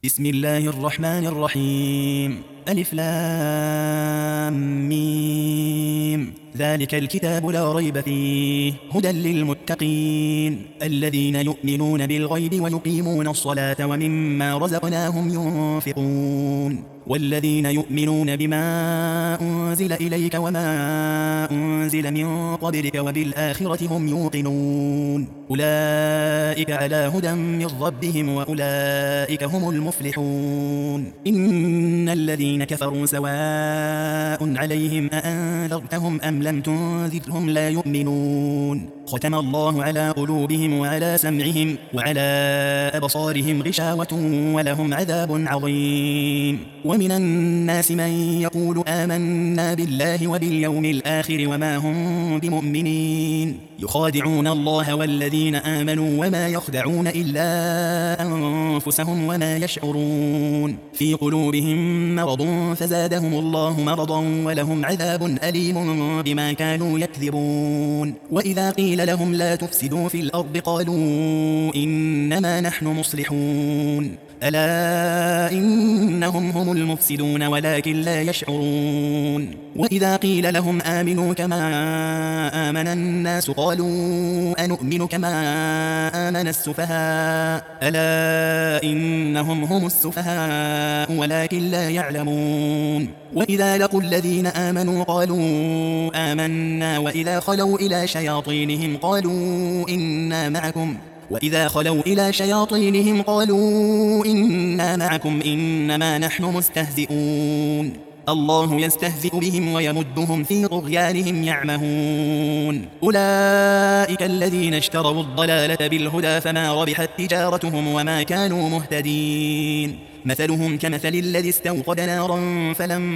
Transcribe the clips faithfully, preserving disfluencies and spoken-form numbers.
بسم الله الرحمن الرحيم ألف لام ميم ذلك الكتاب لا ريب فيه هدى للمتقين الذين يؤمنون بالغيب ويقيمون الصلاة ومما رزقناهم ينفقون والذين يؤمنون بما أنزل إليك وما أنزل من قبلك وبالآخرة هم يوقنون أولئك على هدى من ربهم وأولئك هم المفلحون إن الذين كفروا سواء عليهم أأنذرتهم أم لم تنذرهم لا يؤمنون ختم الله على قلوبهم وعلى سمعهم وعلى أبصارهم غشاوة ولهم عذاب عظيم ومن الناس من يقول آمنا بالله وباليوم الآخر وما هم بمؤمنين يخادعون الله والذين آمنوا وما يخدعون إلا أنفسهم وما يشعرون في قلوبهم مرض فزادهم الله مرضا ولهم عذاب أليم بما كانوا يكذبون وإذا قيل لهم لا تفسدوا في الأرض قالوا إنما نحن مصلحون ألا إنهم هم المفسدون ولكن لا يشعرون وإذا قيل لهم آمنوا كما آمن الناس قالوا أنؤمن كما آمن السفهاء ألا إنهم هم السفهاء ولكن لا يعلمون وإذا لقوا الذين آمنوا قالوا آمنا وإذا خلوا إلى شياطينهم قالوا إنا معكم وإذا خلوا إلى شياطينهم قالوا إنا معكم إنما نحن مستهزئون الله يستهزئ بهم ويمدهم في طغيانهم يعمهون أولئك الذين اشتروا الضلالة بالهدى فما ربحت تجارتهم وما كانوا مهتدين مثلهم كمثل الذي استوقد نارا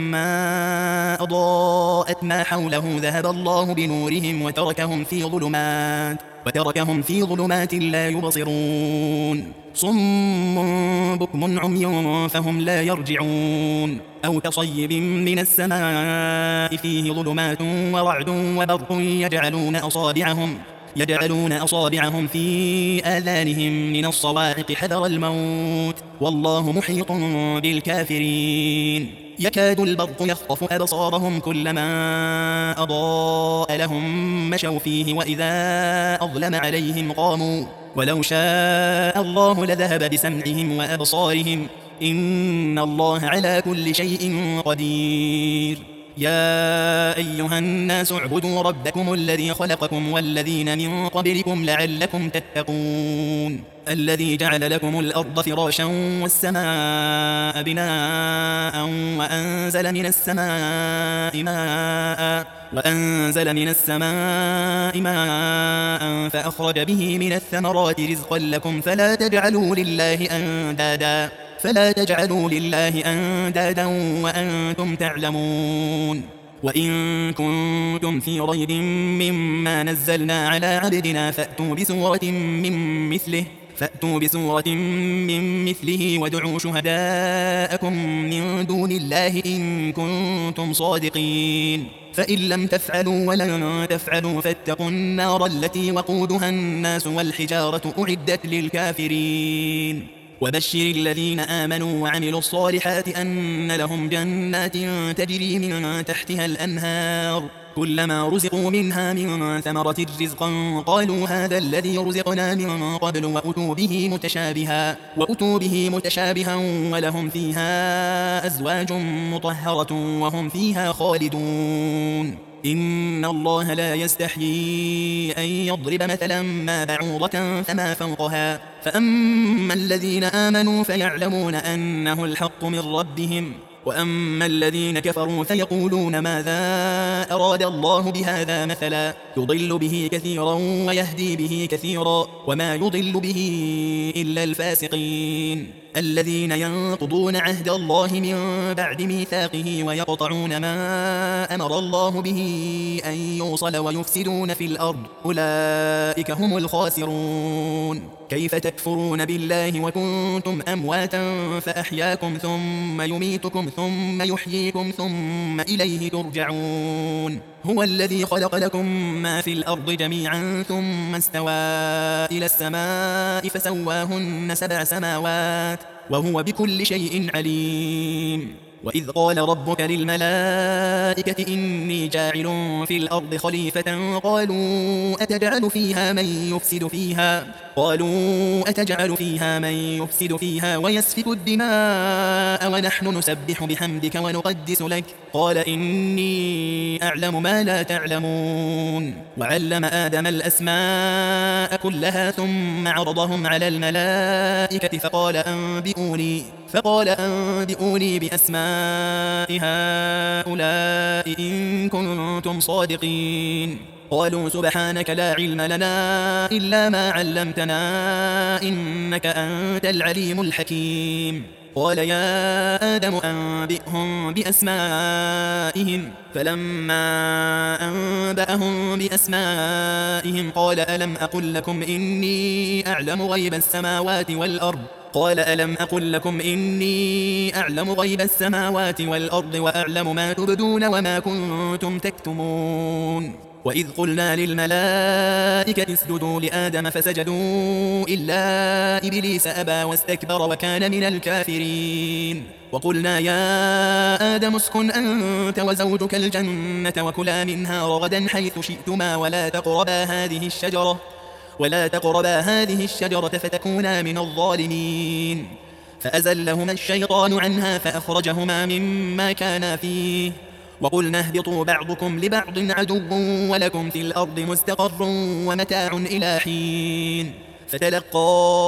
فلما أضاءت ما حوله ذهب الله بنورهم وتركهم في ظلمات وتركهم في ظلمات لا يبصرون صم بكم عمي فهم لا يرجعون أو كصيب من السماء فيه ظلمات ورعد وبرق يجعلون أصابعهم يجعلون أصابعهم في آذانهم من الصواعق حذر الموت والله محيط بالكافرين يكاد البرق يخطف أبصارهم كلما أضاء لهم مشوا فيه وإذا أظلم عليهم قاموا ولو شاء الله لذهب بسمعهم وأبصارهم إن الله على كل شيء قدير يا أيها الناس اعبدوا ربكم الذي خلقكم والذين من قبلكم لعلكم تتقون الذي جعل لكم الأرض فراشا والسماء بناء وأنزل من السماء ماء وأنزل من السماء ماء فأخرج به من الثمرات رزقا لكم فلا تجعلوا لله أندادا فلا تجعلوا لله أندادا وأنتم تعلمون وإن كنتم في ريب مما نزلنا على عبدنا فأتوا بسورة من مثله فأتوا بسورة من مثله وادعوا شهداءكم من دون الله إن كنتم صادقين فإن لم تفعلوا ولن تفعلوا فاتقوا النار التي وقودها الناس والحجارة أعدت للكافرين وبشر الذين آمنوا وعملوا الصالحات أن لهم جنات تجري من تحتها الأنهار كلما رزقوا منها من ثمرة رزقا قالوا هذا الذي رزقنا من قبل وأتوا به متشابها وأتوا به متشابها ولهم فيها أزواج مطهرة وهم فيها خالدون إن الله لا يستحيي أن يضرب مثلا ما بعوضة فما فوقها فأما الذين آمنوا فيعلمون أنه الحق من ربهم وأما الذين كفروا فيقولون ماذا أراد الله بهذا مثلا يضل به كثيرا ويهدي به كثيرا وما يضل به إلا الفاسقين الذين ينقضون عهد الله من بعد ميثاقه ويقطعون ما أمر الله به أن يوصل ويفسدون في الأرض أولئك هم الخاسرون كيف تكفرون بالله وكنتم أمواتا فأحياكم ثم يميتكم ثم يحييكم ثم إليه ترجعون هو الذي خلق لكم ما في الأرض جميعا ثم استوى إلى السماء فسواهن سبع سماوات وهو بكل شيء عليم. وإذ قال ربك للملائكة إني جاعل في الأرض خليفة قالوا أتجعل فيها من يفسد فيها قالوا أتجعل فيها من يفسد فيها ويسفك الدماء ونحن نسبح بحمدك ونقدس لك قال إني أعلم ما لا تعلمون. وعلم آدم الأسماء كلها ثم عرضهم على الملائكة فقال أنبئوني فقال أنبئوني بأسماء هؤلاء إن كنتم صادقين. قالوا سبحانك لا علم لنا إلا ما علمتنا إنك أنت العليم الحكيم. قال يا آدم أنبئهم بأسمائهم فلما أنبأهم بأسمائهم قال ألم أقل لكم إني أعلم غيب السماوات والأرض قال ألم أقل لكم إني أعلم غيب السماوات والأرض وأعلم ما تبدون وما كنتم تكتمون. وإذ قلنا للملائكة اسجدوا لآدم فسجدوا إلا إبليس أبى واستكبر وكان من الكافرين. وقلنا يا آدم اسكن أنت وزوجك الجنة وكلا منها رغدا حيث شئتما ولا تقربا هذه الشجرة ولا تقربا هذه الشجرة فتكونا من الظالمين. فأزلهما الشيطان عنها فأخرجهما مما كانا فيه وقلنا اهبطوا بعضكم لبعض عدو ولكم في الأرض مستقر ومتاع إلى حين. فتلقى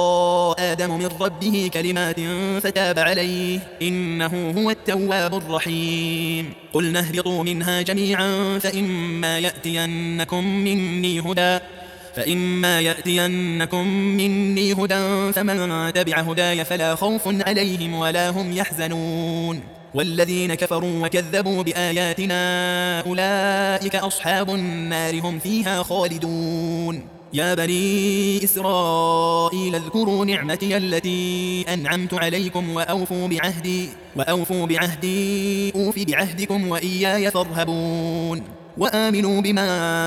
آدم من ربه كلمات فتاب عليه إنه هو التواب الرحيم. قلنا اهبطوا منها جميعا فإما يأتينكم مني هدى فإما يأتينكم مني هدى فمن تبع هداي فلا خوف عليهم ولا هم يحزنون. والذين كفروا وكذبوا بآياتنا أولئك أصحاب النار هم فيها خالدون. يا بني إسرائيل اذكروا نعمتي التي أنعمت عليكم وأوفوا بعهدي وأوفوا بعهدي أوف بعهدكم وإياي فارهبون. وآمنوا بما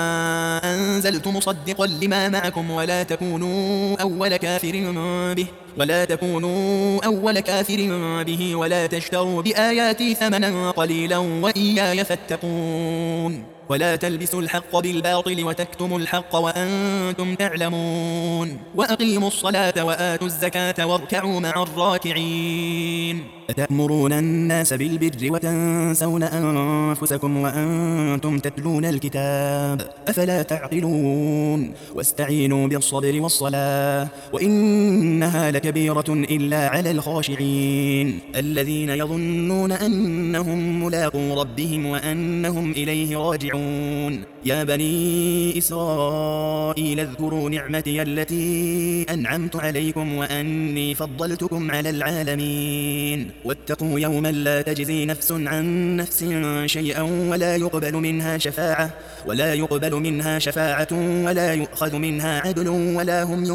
أنزلت مصدقا لما معكم ولا تكونوا أول كافر به ولا تكونوا أول كافر به ولا تشتروا بآياتي ثمنا قليلا وإياي فاتقون. ولا تلبسوا الحق بالباطل وتكتموا الحق وأنتم تعلمون. وأقيموا الصلاة وآتوا الزكاة واركعوا مع الراكعين. أتأمرون الناس بالبر وتنسون أنفسكم وأنتم تتلون الكتاب أفلا تعقلون. واستعينوا بالصبر والصلاة وإنها لكبيرة إلا على الخاشعين الذين يظنون أنهم ملاقو ربهم وأنهم إليه راجعون. يا بني إسرائيل اذكروا نعمتي التي أنعمت عليكم وأني فضلتكم على العالمين. واتقوا يوما لا تجزي نفس عن نفس شيئا ولا يقبل منها شفاعة ولا يقبل منها شفاعة ولا يؤخذ منها عدل ولا هم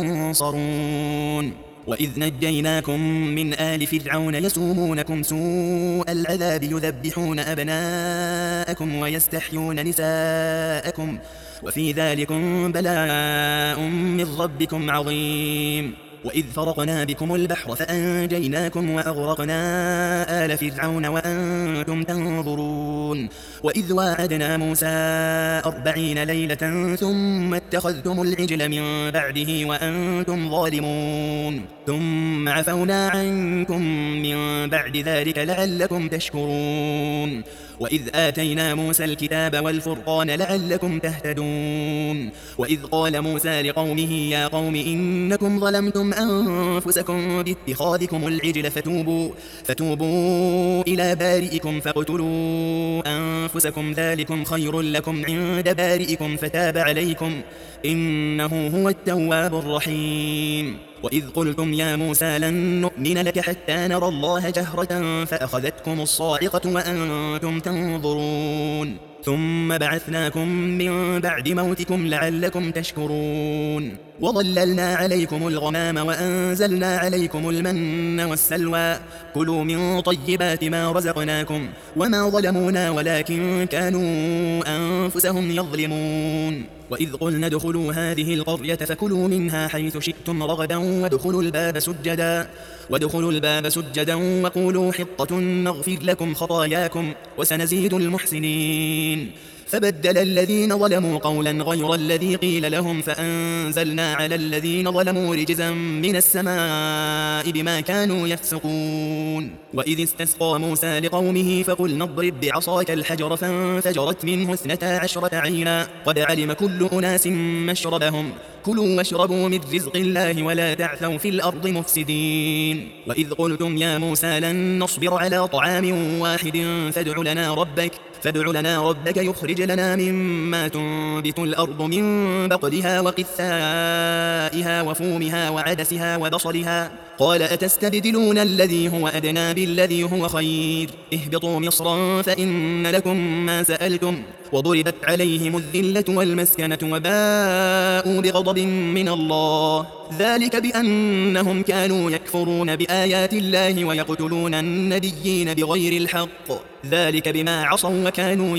ينصرون. وإذ نجيناكم من آل فرعون يسومونكم سوء العذاب يذبحون أبناءكم ويستحيون نساءكم وفي ذلكم بلاء من ربكم عظيم. وإذ فرقنا بكم البحر فأنجيناكم وأغرقنا آل فرعون وأنتم تنظرون. وإذ واعدنا موسى أربعين ليلة ثم اتخذتم العجل من بعده وأنتم ظالمون ثم عفونا عنكم من بعد ذلك لعلكم تشكرون. وإذ آتينا موسى الكتاب والفرقان لعلكم تهتدون. وإذ قال موسى لقومه يا قوم إنكم ظلمتم أنفسكم باتخاذكم العجل فتوبوا, فتوبوا إلى بارئكم فاقتلوا أنفسكم ذلكم خير لكم عند بارئكم فتاب عليكم إنه هو التواب الرحيم. وإذ قلتم يا موسى لن نؤمن لك حتى نرى الله جهرة فأخذتكم الصاعقة وأنتم تنظرون ثم بعثناكم من بعد موتكم لعلكم تشكرون. وظللنا عليكم الغمام وأنزلنا عليكم المن والسلوى كلوا من طيبات ما رزقناكم وما ظلمونا ولكن كانوا أنفسهم يظلمون وإذ قلنا ادخلوا هذه القرية فكلوا منها حيث شئتم رغدا وادخلوا الباب سجدا وادخلوا الباب سجدا وقولوا حطة نغفر لكم خطاياكم وسنزيد المحسنين فبدل الذين ظلموا قولا غير الذي قيل لهم فأنزلنا على الذين ظلموا رجزا من السماء بما كانوا يفسقون وإذ استسقى موسى لقومه فقلنا اضرب بعصاك الحجر فانفجرت منه اثنتا عشرة عينا قد علم كل أناس مشربهم كلوا واشربوا من رزق الله ولا تعثوا في الأرض مفسدين وإذ قلتم يا موسى لن نصبر على طعام واحد فادع لنا ربك فادع لنا ربك يخرج لنا مما تنبت الأرض من بقلها وقثائها وفومها وعدسها وبصلها قال أتستبدلون الذي هو أدنى بالذي هو خير اهبطوا مصرا فإن لكم ما سألتم وضربت عليهم الذلة والمسكنة وباءوا بغضب من الله ذلك بأنهم كانوا يكفرون بآيات الله ويقتلون النبيين بغير الحق ذلك بما عصوا وكانوا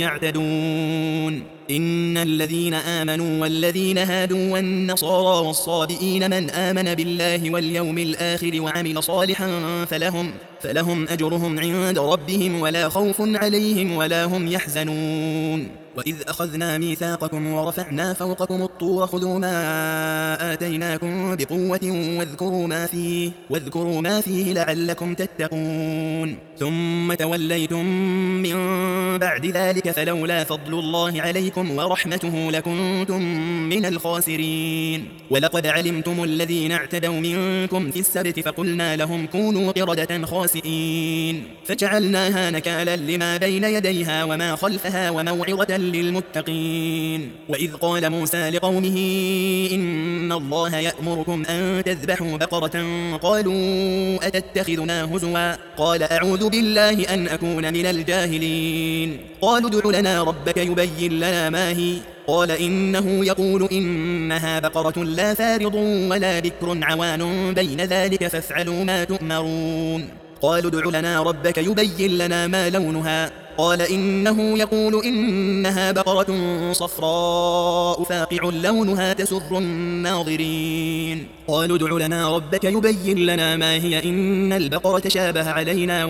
يعتدون إن الذين آمنوا والذين هادوا والنصارى والصابئين من آمن بالله واليوم الآخر وعمل صالحا فلهم, فلهم أجرهم عند ربهم ولا خوف عليهم ولا هم يحزنون وإذ أخذنا ميثاقكم ورفعنا فوقكم الطور خذوا ما آتيناكم بقوة واذكروا ما فيه, واذكروا ما فيه لعلكم تتقون ثم توليتم من بعد ذلك فلولا فضل الله عليكم ورحمته لكنتم من الخاسرين ولقد علمتم الذين اعتدوا منكم في السبت فقلنا لهم كونوا قردة خاسئين فجعلناها نكالا لما بين يديها وما خلفها وموعظة للمتقين وإذ قال موسى لقومه إن الله يأمركم أن تذبحوا بقرة قالوا أتتخذنا هزوا قال أعوذ بالله أن أكون من الجاهلين قالوا ادع لنا ربك يبين لنا ما هي قال إنه يقول إنها بقرة لا فارض ولا بكر عوان بين ذلك فافعلوا ما تؤمرون قالوا ادع لنا ربك يبين لنا ما لونها قال إنه يقول إنها بقرة صفراء فاقع لونها تسر الناظرين قالوا ادع لنا ربك يبين لنا ما هي إن البقرة شابه علينا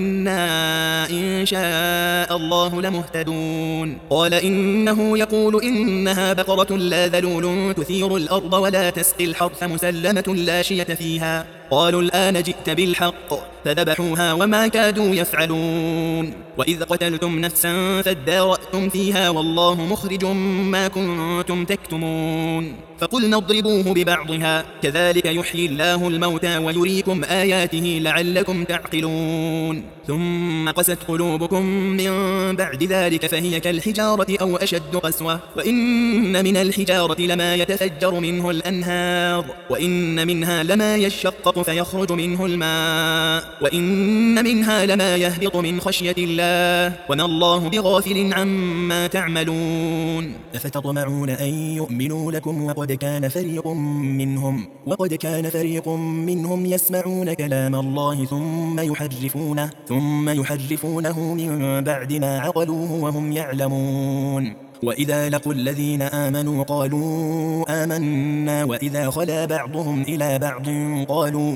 وإنا إن شاء الله لمهتدون قال إنه يقول إنها بقرة لا ذلول تثير الأرض ولا تسقي الحرث مسلمة لا شية فيها قالوا الآن جئت بالحق فذبحوها وما كادوا يفعلون وإذ قتلتم نفسا فادارأتم فيها والله مخرج ما كنتم تكتمون فقلنا اضربوه ببعضها كذلك يحيي الله الموتى ويريكم آياته لعلكم تعقلون ثم قست قلوبكم من بعد ذلك فهي كالحجارة أو أشد قسوة وإن من الحجارة لما يتفجر منه الأنهار وإن منها لما يشقق فيخرج منه الماء وإن منها لما يهبط من خشية الله وما الله بغافل عما تعملون أفتطمعون أن يؤمنوا لكم وقد كان فريق منهم وقد كان فريق منهم يسمعون كلام الله ثم يحرفونه ثم يحرفونه من بعد ما عقلوه وهم يعلمون وإذا لقوا الذين آمنوا قالوا آمنا وإذا خلا بعضهم إلى بعض قالوا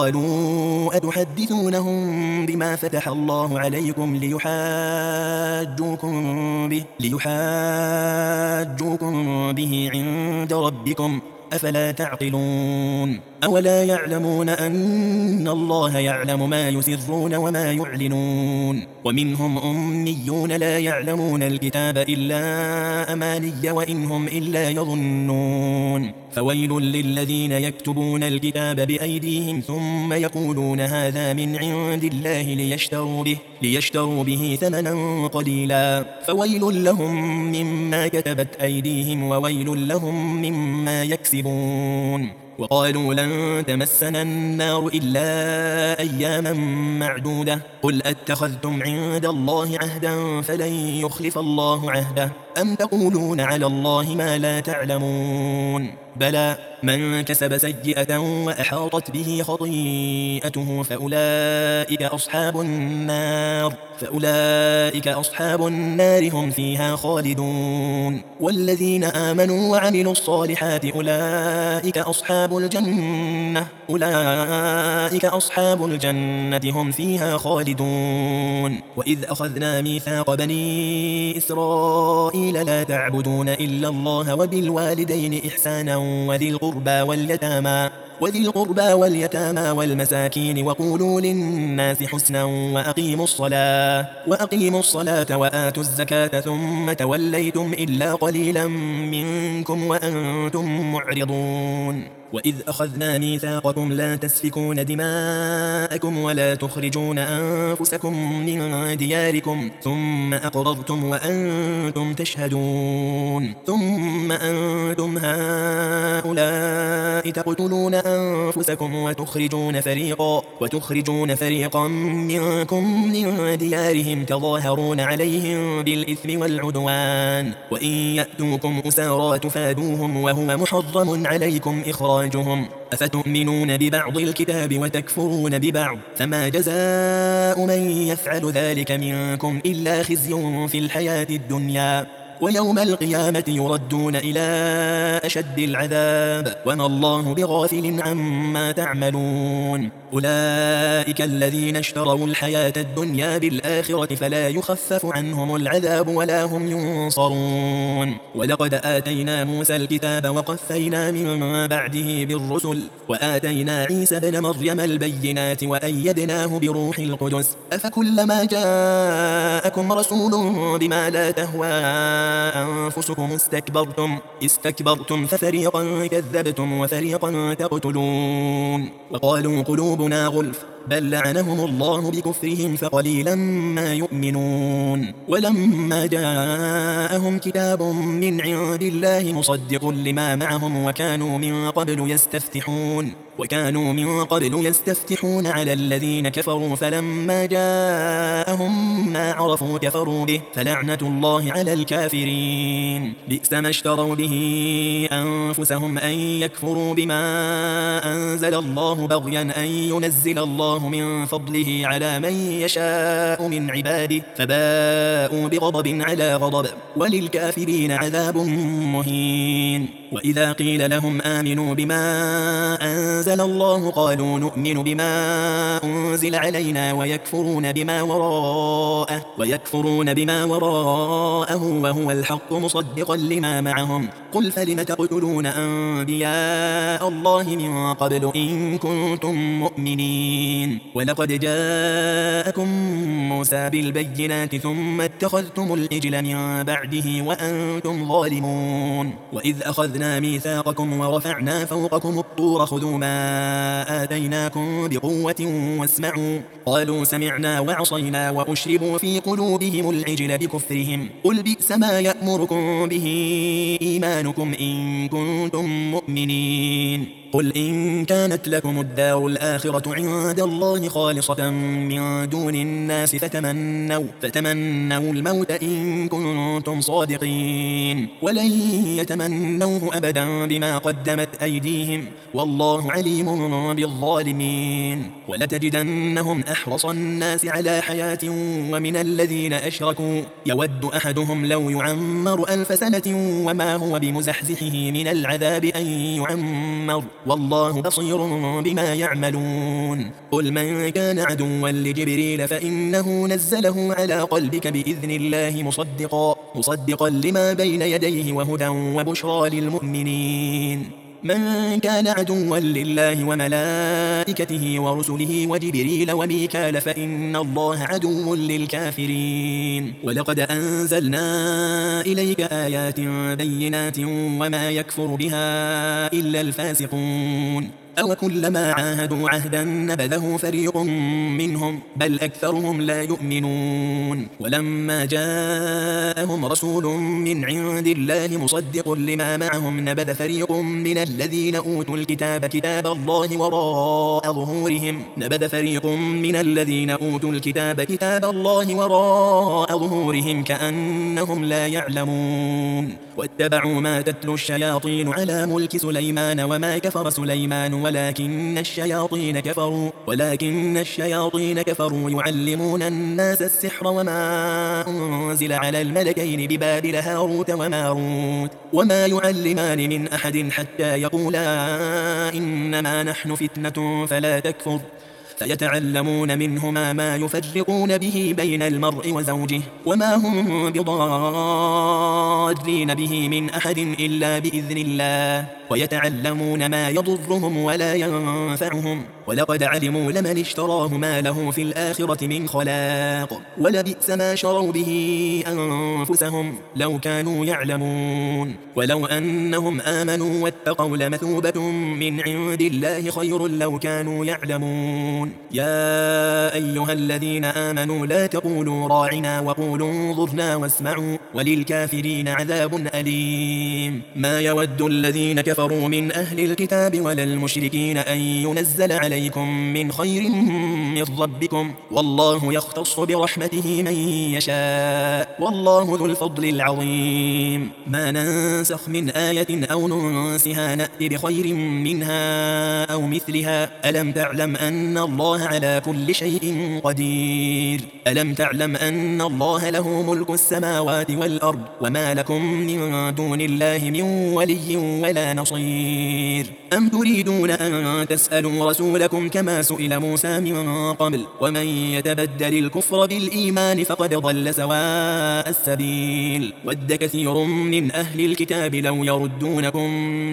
قالوا أتحدثونهم بما فتح الله عليكم ليحاجوكم به ليحاجوكم به عند ربكم أفلا تعقلون أولا يعلمون أن الله يعلم ما يسرون وما يعلنون ومنهم أميون لا يعلمون الكتاب إلا أماني وإنهم إلا يظنون فويل للذين يكتبون الكتاب بأيديهم ثم يقولون هذا من عند الله ليشتروا به, ليشتروا به ثمنا قليلا فويل لهم مما كتبت أيديهم وويل لهم مما يكسبون وقالوا لن تمسنا النار إلا أياما معدودة قل أتخذتم عند الله عهدا فلن يخلف الله عهده أم تقولون على الله ما لا تعلمون بلى من كسب سيئة وأحاطت به خطيئته فأولئك أصحاب النار فأولئك أصحاب النار هم فيها خالدون والذين آمنوا وعملوا الصالحات أولئك أصحاب الجنة أولئك أصحاب الجنة هم فيها خالدون وإذ أخذنا ميثاق بني إسرائيل لا تعبدون إلا الله وبالوالدين إحسانا وذي القربى واليتامى وذي القربى واليتامى والمساكين وقولوا للناس حسنا وأقيموا الصلاة وأقيموا الصلاة وآتوا الزكاة ثم توليتم إلا قليلا منكم وأنتم معرضون وإذ أخذنا ميثاقكم لا تسفكون دماءكم ولا تخرجون أنفسكم من دياركم ثم أقررتم وأنتم تشهدون ثم أنتم هؤلاء تقتلون أنفسكم وتخرجون فريقا وتخرجون فريقا منكم من ديارهم تظاهرون عليهم بالإثم والعدوان وإن يأتوكم أسارى تفادوهم وهو محرم عليكم إخراجهم أفتؤمنون ببعض الكتاب وتكفرون ببعض فما جزاء من يفعل ذلك منكم إلا خزي في الحياة الدنيا ويوم القيامة يردون إلى أشد العذاب وما الله بغافل عما تعملون أولئك الذين اشتروا الحياة الدنيا بالآخرة فلا يخفف عنهم العذاب ولا هم ينصرون ولقد آتينا موسى الكتاب وقفينا من بعده بالرسل وآتينا عيسى بن مريم البينات وأيدناه بروح القدس أفكلما جاءكم رسول بما لا تهوى أنفسكم استكبرتم استكبرتم ففريقا كذبتم وفريقا تقتلون وقالوا قلوبنا غلف بل لعنهم الله بكفرهم فقليلا ما يؤمنون ولما جاءهم كتاب من عند الله مصدق لما معهم وكانوا من قبل يستفتحون وكانوا من قبل يستفتحون على الذين كفروا فلما جاءهم ما عرفوا كفروا به فلعنة الله على الكافرين بئس ما اشتروا به أنفسهم أن يكفروا بما أنزل الله بغيا أن ينزل الله من فضله على من يشاء من عباده فباءوا بغضب على غضب وللكافرين عذاب مهين وإذا قيل لهم آمنوا بما أنزل الله قالوا نؤمن بما أنزل علينا ويكفرون بما وراءه ويكفرون بما وراءه وهو الحق مصدقا لما معهم قل فلم تقتلون أنبياء الله من قبل إن كنتم مؤمنين ولقد جاءكم موسى بالبينات ثم اتخذتم العجل من بعده وأنتم ظالمون وإذ أخذنا ميثاقكم ورفعنا فوقكم الطور خذوا ما آتيناكم بقوة واسمعوا قالوا سمعنا وعصينا وأشربوا في قلوبهم العجل بكفرهم قل بئس ما يأمركم به إيمانكم إن كنتم مؤمنين قل إن كانت لكم الدار الآخرة عند الله خالصة من دون الناس فتمنوا, فتمنوا الموت إن كنتم صادقين ولن يتمنوه أبدا بما قدمت أيديهم والله عليم بالظالمين ولتجدنهم أحرص الناس على حياة ومن الذين أشركوا يود أحدهم لو يعمر ألف سنة وما هو بمزحزحه من العذاب أن يعمر والله بصير بما يعملون قل من كان عدوا لجبريل فإنه نزله على قلبك بإذن الله مصدقا, مصدقا لما بين يديه وهدى وبشرى للمؤمنين من كان عدوا لله وملائكته ورسله وجبريل وميكال فإن الله عدو للكافرين ولقد أنزلنا إليك آيات بينات وما يكفر بها إلا الفاسقون أو كلما عاهدوا عهدا نبذه فريق منهم بل أكثرهم لا يؤمنون ولما جاءهم رسول من عند الله مصدق لما معهم نبذ فريق من الذين أوتوا الكتاب كتاب الله وراء ظهورهم نبذ فريق من الذين أوتوا الكتاب كتاب الله وراء ظهورهم كأنهم لا يعلمون واتبعوا ما تتلو الشياطين على ملك سليمان وما كفر سليمان ولكن الشياطين كفروا ولكن الشياطين كفروا يعلمون الناس السحر وما أنزل على الملكين ببابل هاروت وماروت وما يعلمان من أحد حتى يقولا إنما نحن فتنة فلا تكفر فيتعلمون منهما ما يفرقون به بين المرء وزوجه وما هم بضارين به من أحد إلا بإذن الله ويتعلمون ما يضرهم ولا ينفعهم ولقد علموا لمن اشتراه ما له في الآخرة من خلاق ولبئس ما شروا به أنفسهم لو كانوا يعلمون ولو أنهم آمنوا واتقوا لمثوبة من عند الله خير لو كانوا يعلمون يا أيها الذين آمنوا لا تقولوا راعنا وقولوا انظرنا واسمعوا وللكافرين عذاب أليم ما يود الذين كفروا من أهل الكتاب ولا المشركين أن ينزل عليكم من خير من ربكم والله يختص برحمته من يشاء والله ذو الفضل العظيم ما ننسخ من آية أو ننسها نأتي بخير منها أو مثلها ألم تعلم أن الله على كل شيء قدير ألم تعلم أن الله له ملك السماوات والأرض وما لكم من دون الله من ولي ولا نصير أم تريدون أن تسألوا رسولكم كما سئل موسى من قبل ومن يتبدل الكفر بالإيمان فقد ضل سواء السبيل ود كثير من أهل الكتاب لو يردونكم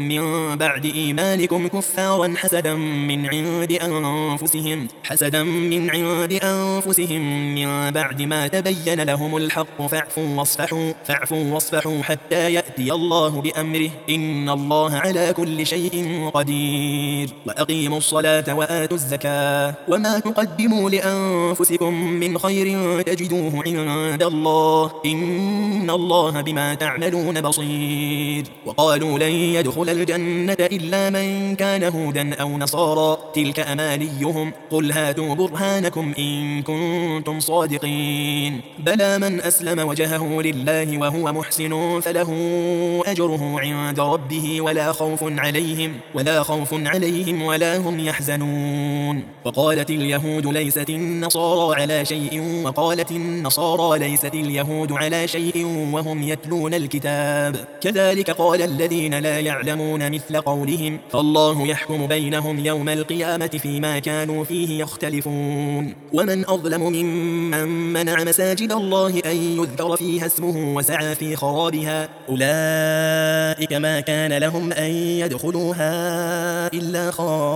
من بعد إيمانكم كفارا حسدا من عند أنفسهم حسدا من عند أنفسهم من بعد ما تبين لهم الحق فاعفوا واصفحوا فاعفوا واصفحوا حتى يأتي الله بأمره إن الله على كل شيء قدير وأقيموا الصلاة وآتوا الزكاة وما تقدموا لأنفسكم من خير تجدوه عند الله إن الله بما تعملون بصير وقالوا لن يدخل الجنة إلا من كان هودا أو نصارى تلك أمانيهم قل هاتوا برهانكم إن كنتم صادقين بلى من أسلم وجهه لله وهو محسن فله أجره عند ربه ولا خوف عليهم ولا خوف عليهم ولا هم يحزنون وقالت اليهود ليست النصارى على شيء وقالت النصارى ليست اليهود على شيء وهم يتلون الكتاب كذلك قال الذين لا يعلمون مثل قولهم فالله يحكم بينهم يوم القيامة فيما كانوا فيه يختلفون ومن أظلم ممن منع مساجد الله أن يذكر فيها اسمه وسعى في خرابها أولئك ما كان لهم أن يدخلوها إلا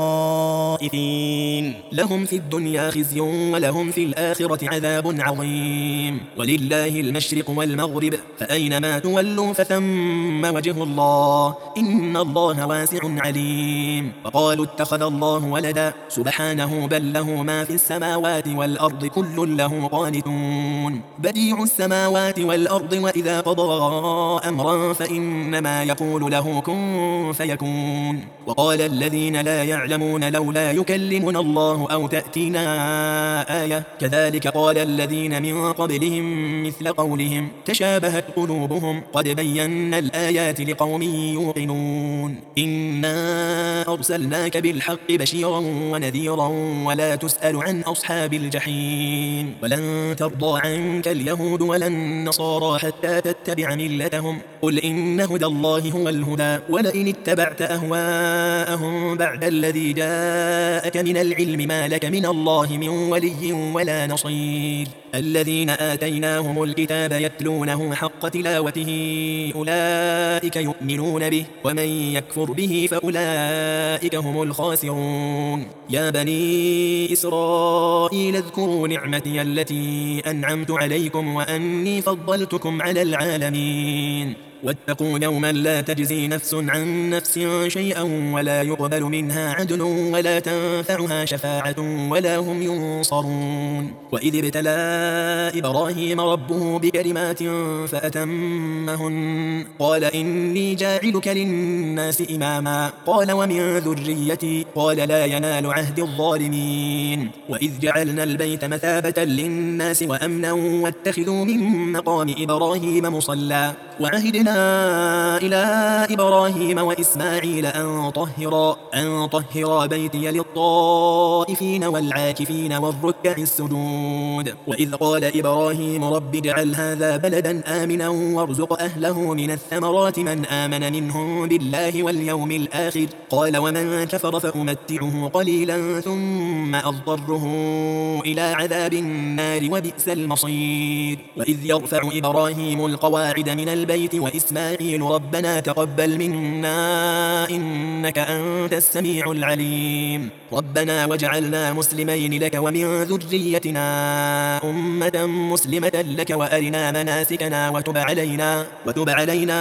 خائفين لهم في الدنيا خزي ولهم في الآخرة عذاب عظيم ولله المشرق والمغرب فأينما تولوا فثم وجه الله إن الله واسع عليم وقالوا اتخذ الله ولدا سبحانه بل له ما في السماوات والأرض كل له قانتون بديع السماوات والأرض وإذا قضى أمرا فإنما يقول له كن فيكون وقال الذين لا يعلمون لولا يكلمنا الله أو تأتينا آية كذلك قال الذين من قبلهم مثل قولهم تشابهت قلوبهم قد بينا الآيات لقوم يوقنون إنا أرسلناك بالحق بشيرا ونذيرا ولا تسأل عن أصحاب الجحيم ولن ترضى عنك اليهود ولا النصارى حتى تتبع ملتهم قل إن هدى الله هو الهدى ولئن اتبعت أهواءهم بعد الذي جاءك من العلم ما لك من الله من ولي ولا نصير الذين آتيناهم الكتاب يتلونه حق تلاوته أولئك يؤمنون به ومن يكفر به فأولئك هم الخاسرون يا بني إسرائيل اذكروا نعمتي التي أنعمت عليكم وأني فضلتكم على العالمين واتقوا يوما لا تجزي نفس عن نفس شيئا ولا يقبل منها عدل ولا تنفعها شفاعة ولا هم ينصرون وإذ ابتلى إبراهيم ربه بكلمات فأتمهن قال إني جاعلك للناس إماما قال ومن ذريتي قال لا ينال عهد الظالمين وإذ جعلنا البيت مثابة للناس وأمنا واتخذوا من مقام إبراهيم مصلى وعهدنا إلى إبراهيم وإسماعيل أن طهرا أن طهرا بيتي للطائفين والعاكفين والركع السجود وإذ قال إبراهيم رب اجعل هذا بلدا آمنا وارزق أهله من الثمرات من آمن منهم بالله واليوم الآخر قال ومن كفر فأمتعه قليلا ثم أضطره إلى عذاب النار وبئس المصير وإذ يرفع إبراهيم القواعد من البيت وإسماعيل ربنا تقبل منا إنك أنت السميع العليم ربنا واجعلنا مسلمين لك ومن ذريتنا أمة مسلمة لك وأرنا مناسكنا وتب علينا وتب علينا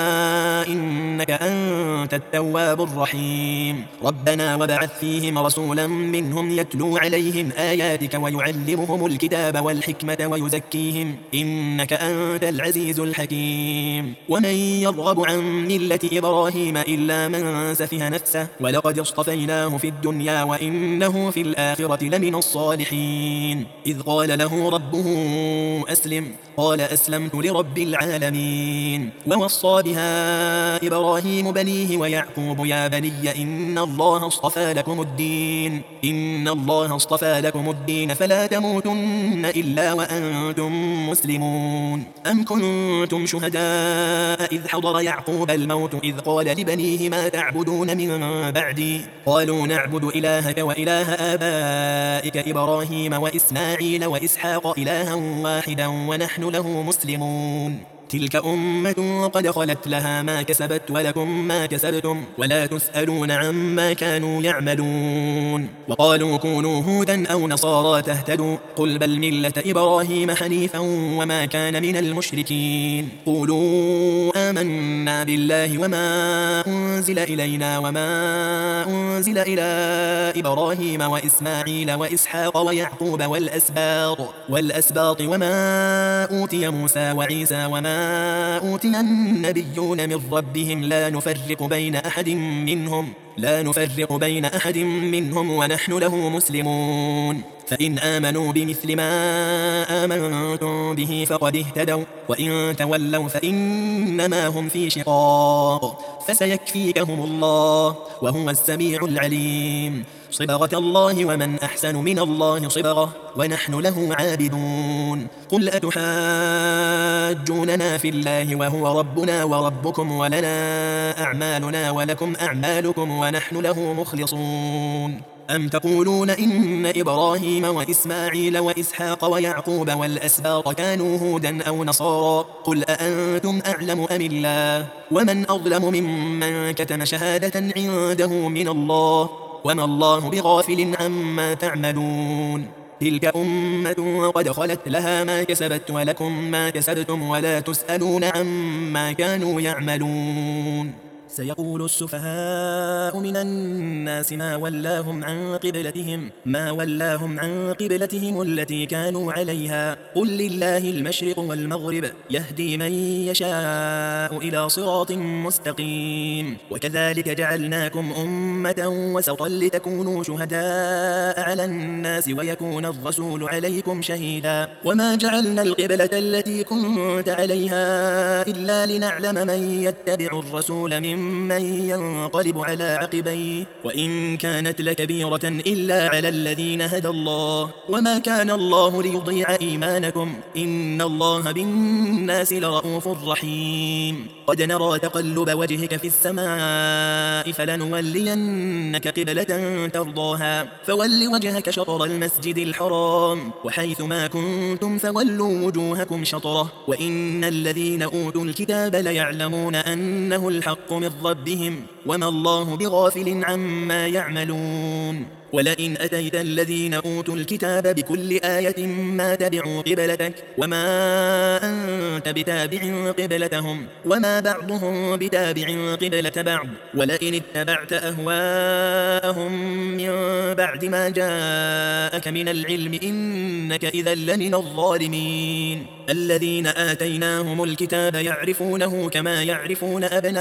إنك أنت التواب الرحيم ربنا وابعث فيهم رسولا منهم يتلو عليهم آياتك ويعلمهم الكتاب والحكمة ويزكيهم إنك أنت العزيز الحكيم ومن يرغب عن ملة إبراهيم إلا من سفه نفسه ولقد اصطفيناه في الدنيا وإنه في الآخرة لمن الصالحين إذ قال له ربه أسلم قال أسلمت لرب العالمين ووصى بها إبراهيم بنيه ويعقوب يا بني إن الله اصطفى لكم الدين إن الله اصطفى لكم الدين فلا تموتن إلا وأنتم مسلمون أم كنتم شهداء إذ حضر يعقوب الموت إذ قال لبنيه ما تعبدون من بعدي قالوا نعبد إلهك وإله آبائك إبراهيم وإسماعيل وإسحاق إلها واحدا ونحن له مسلمون تلك أمة قد خلت لها ما كسبت ولكم ما كسبتم ولا تسألون عما كانوا يعملون وقالوا كونوا هودا أو نصارى تهتدوا قل بل ملة إبراهيم حنيفا وما كان من المشركين قولوا آمنا بالله وما أنزل إلينا وما أنزل إلى إبراهيم وإسماعيل وإسحاق ويعقوب والأسباط والأسباط وما أوتي موسى وعيسى وما أوتي النبيون من ربهم لا نفرق بين أحد منهم لا نفرق بين أحد منهم ونحن له مسلمون فإن آمنوا بمثل ما آمنتم به فقد اهتدوا وإن تولوا فإنما هم في شقاق فسيكفيكهم الله وهو السميع العليم صبغة الله ومن أحسن من الله صبغة ونحن له عابدون قل أتحاجوننا في الله وهو ربنا وربكم ولنا أعمالنا ولكم أعمالكم ونحن له مخلصون أم تقولون إن إبراهيم وإسماعيل وإسحاق ويعقوب والأسباط كانوا هودا أو نصارى قل أأنتم أعلم أم الله ومن أظلم ممن كتم شهادة عنده من الله وما الله بغافل عما تعملون تلك أمة قد خلت لها ما كسبت ولكم ما كسبتم ولا تسألون عما كانوا يعملون سيقول السفهاء من الناس ما ولاهم عن قبلتهم ما ولاهم عن قبلتهم التي كانوا عليها قل لله المشرق والمغرب يهدي من يشاء إلى صراط مستقيم وكذلك جعلناكم أمة وسطا لتكونوا شهداء على الناس ويكون الرسول عليكم شهيدا وما جعلنا القبلة التي كنت عليها إلا لنعلم من يتبع الرسول من من ينقلب على عقبيه وإن كانت لكبيرة إلا على الذين هدى الله وما كان الله ليضيع إيمانكم إن الله بالناس لرؤوف رحيم قد نرى تقلب وجهك في السماء فلنولينك قبلة ترضاها فول وجهك شطر المسجد الحرام وحيث ما كنتم فولوا وجوهكم شطره وإن الذين أوتوا الكتاب ليعلمون أنه الحق من ربهم وما الله بغافل عما يعملون ولئن أتيت الذين أوتوا الكتاب بكل آية ما تبعوا قبلتك وما أنت بتابع قبلتهم وما بعضهم بتابع قبلة بعض ولئن اتبعت أهواءهم من بعد ما جاءك من العلم إنك إذا لمن الظالمين الذين آتيناهم الكتاب يعرفونه كما يعرفون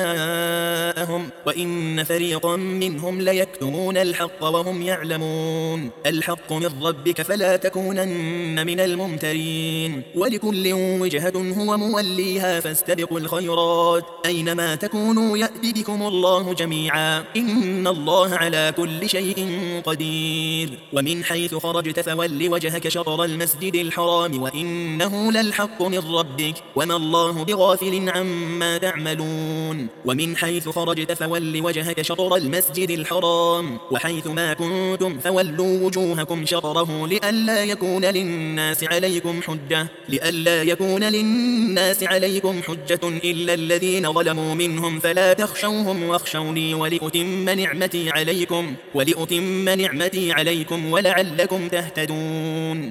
أبناءهم وإن فريقا منهم ليكتمون الحق وهم يعلمون الحق من ربك فلا تكونن من الممترين ولكل وجهة هو موليها فاستبقوا الخيرات أينما تكونوا يأتي بكم الله جميعا إن الله على كل شيء قدير ومن حيث خرجت فول وجهك شطر المسجد الحرام وإنه للحق من ربك وما الله بغافل عما تعملون ومن حيث خرجت فول وجهك شطر المسجد الحرام وحيث ما كنتم فولوا وجوهكم شطره لئلا يكون للناس عليكم حجة لئلا يكون للناس عليكم حجة إلا الذين ظلموا منهم فلا تخشوهم واخشوني ولأتم نعمتي عليكم ولأتم نعمتي عليكم ولعلكم تهتدون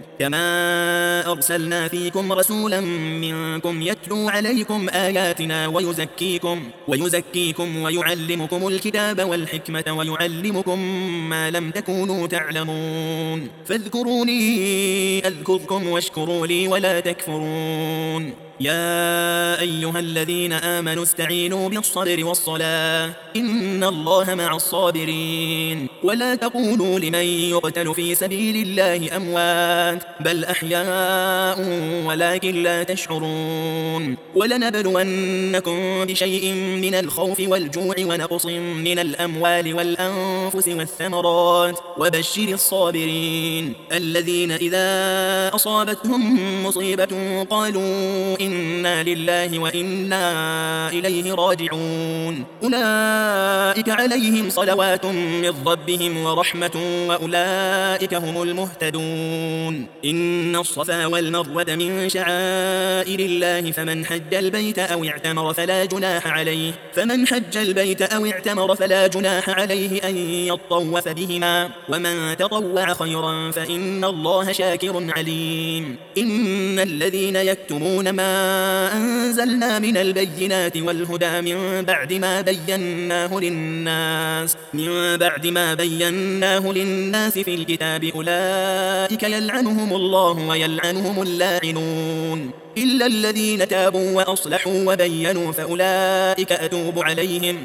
كما أرسلنا فيكم رسولا منكم يتلو عليكم آياتنا ويزكيكم ويزكيكم ويعلمكم الكتاب والحكمة ويعلمكم ما لم تكونوا تعلمون فاذكروني أذكركم واشكروا لي ولا تكفرون يا أيها الذين آمنوا استعينوا بالصبر والصلاة إن الله مع الصابرين ولا تقولوا لمن يقتل في سبيل الله أموات بل أحياء ولكن لا تشعرون ولنبلونكم بشيء من الخوف والجوع ونقص من الأموال والأنفس والثمرات وبشر الصابرين الذين إذا أصابتهم مصيبة قالوا إنا لله وإنا إليه راجعون أولئك عليهم صلوات من ربهم ورحمة وأولئك هم المهتدون إن الصفا والمروة من شعائر الله فمن حج البيت أو اعتمر فلا جناح عليه فمن حج البيت أو اعتمر فلا جناح عليه أن يطوف بهما ومن تطوع خيرا فإن الله شاكر عليم إن الذين يكتمون ما أنزلنا من البينات والهدى من بعد ما بيناه للناس من بعد ما بيناه للناس في الكتاب أولئك يلعنهم الله ويلعنهم اللاعنون إلا الذين تابوا وأصلحوا وبينوا فأولئك أتوب عليهم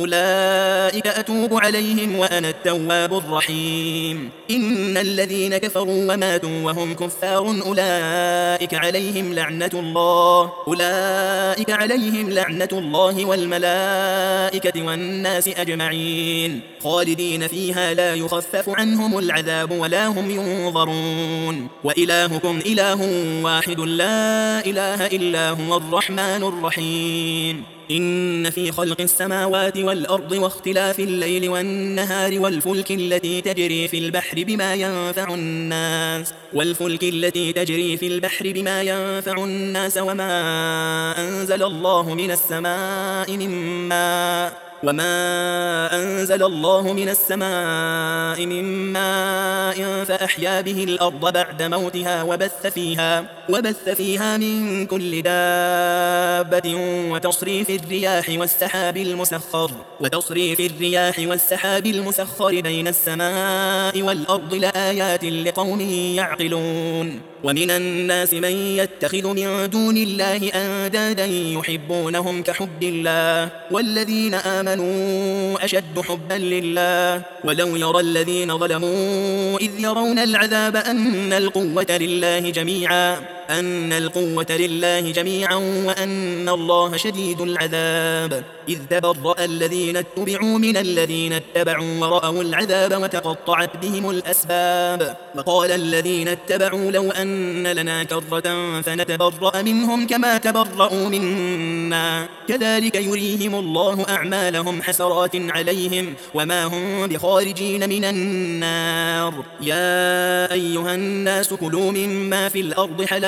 فأولئك أتوب عليهم وأنا التواب الرحيم إن الذين كفروا وماتوا وهم كفار أولئك عليهم لعنة الله أولئك عليهم لعنة الله والملائكة والناس أجمعين خالدين فيها لا يخفف عنهم العذاب ولا هم ينظرون وإلهكم إله واحد لا إله إلا هو الرحمن الرحيم إن في خلق السماوات والأرض واختلاف الليل والنهار والفلك التي تجري في البحر بما ينفع الناس والفلك التي تجري في البحر بما ينفع الناس وما أنزل الله من السماء من ماء وما أنزل الله من السماء من ماء فأحيا به الأرض بعد موتها وبث فيها وبث فيها من كل دابة وتصريف الرياح والسحاب المسخر وتصريف الرياح والسحاب المسخر بين السماء والأرض لآيات لقوم يعقلون ومن الناس من يتخذ من دون الله أندادا يحبونهم كحب الله والذين آمنوا أشد حبا لله ولو يرى الذين ظلموا إذ يرون العذاب أن القوة لله جميعا أن القوة لله جميعا وأن الله شديد العذاب إذ تبرأ الذين اتبعوا من الذين اتبعوا ورأوا العذاب وتقطعت بهم الأسباب وقال الذين اتبعوا لو أن لنا كرة فنتبرأ منهم كما تبرأوا منا كذلك يريهم الله أعمالهم حسرات عليهم وما هم بخارجين من النار يا أيها الناس كلوا مما في الأرض حلالا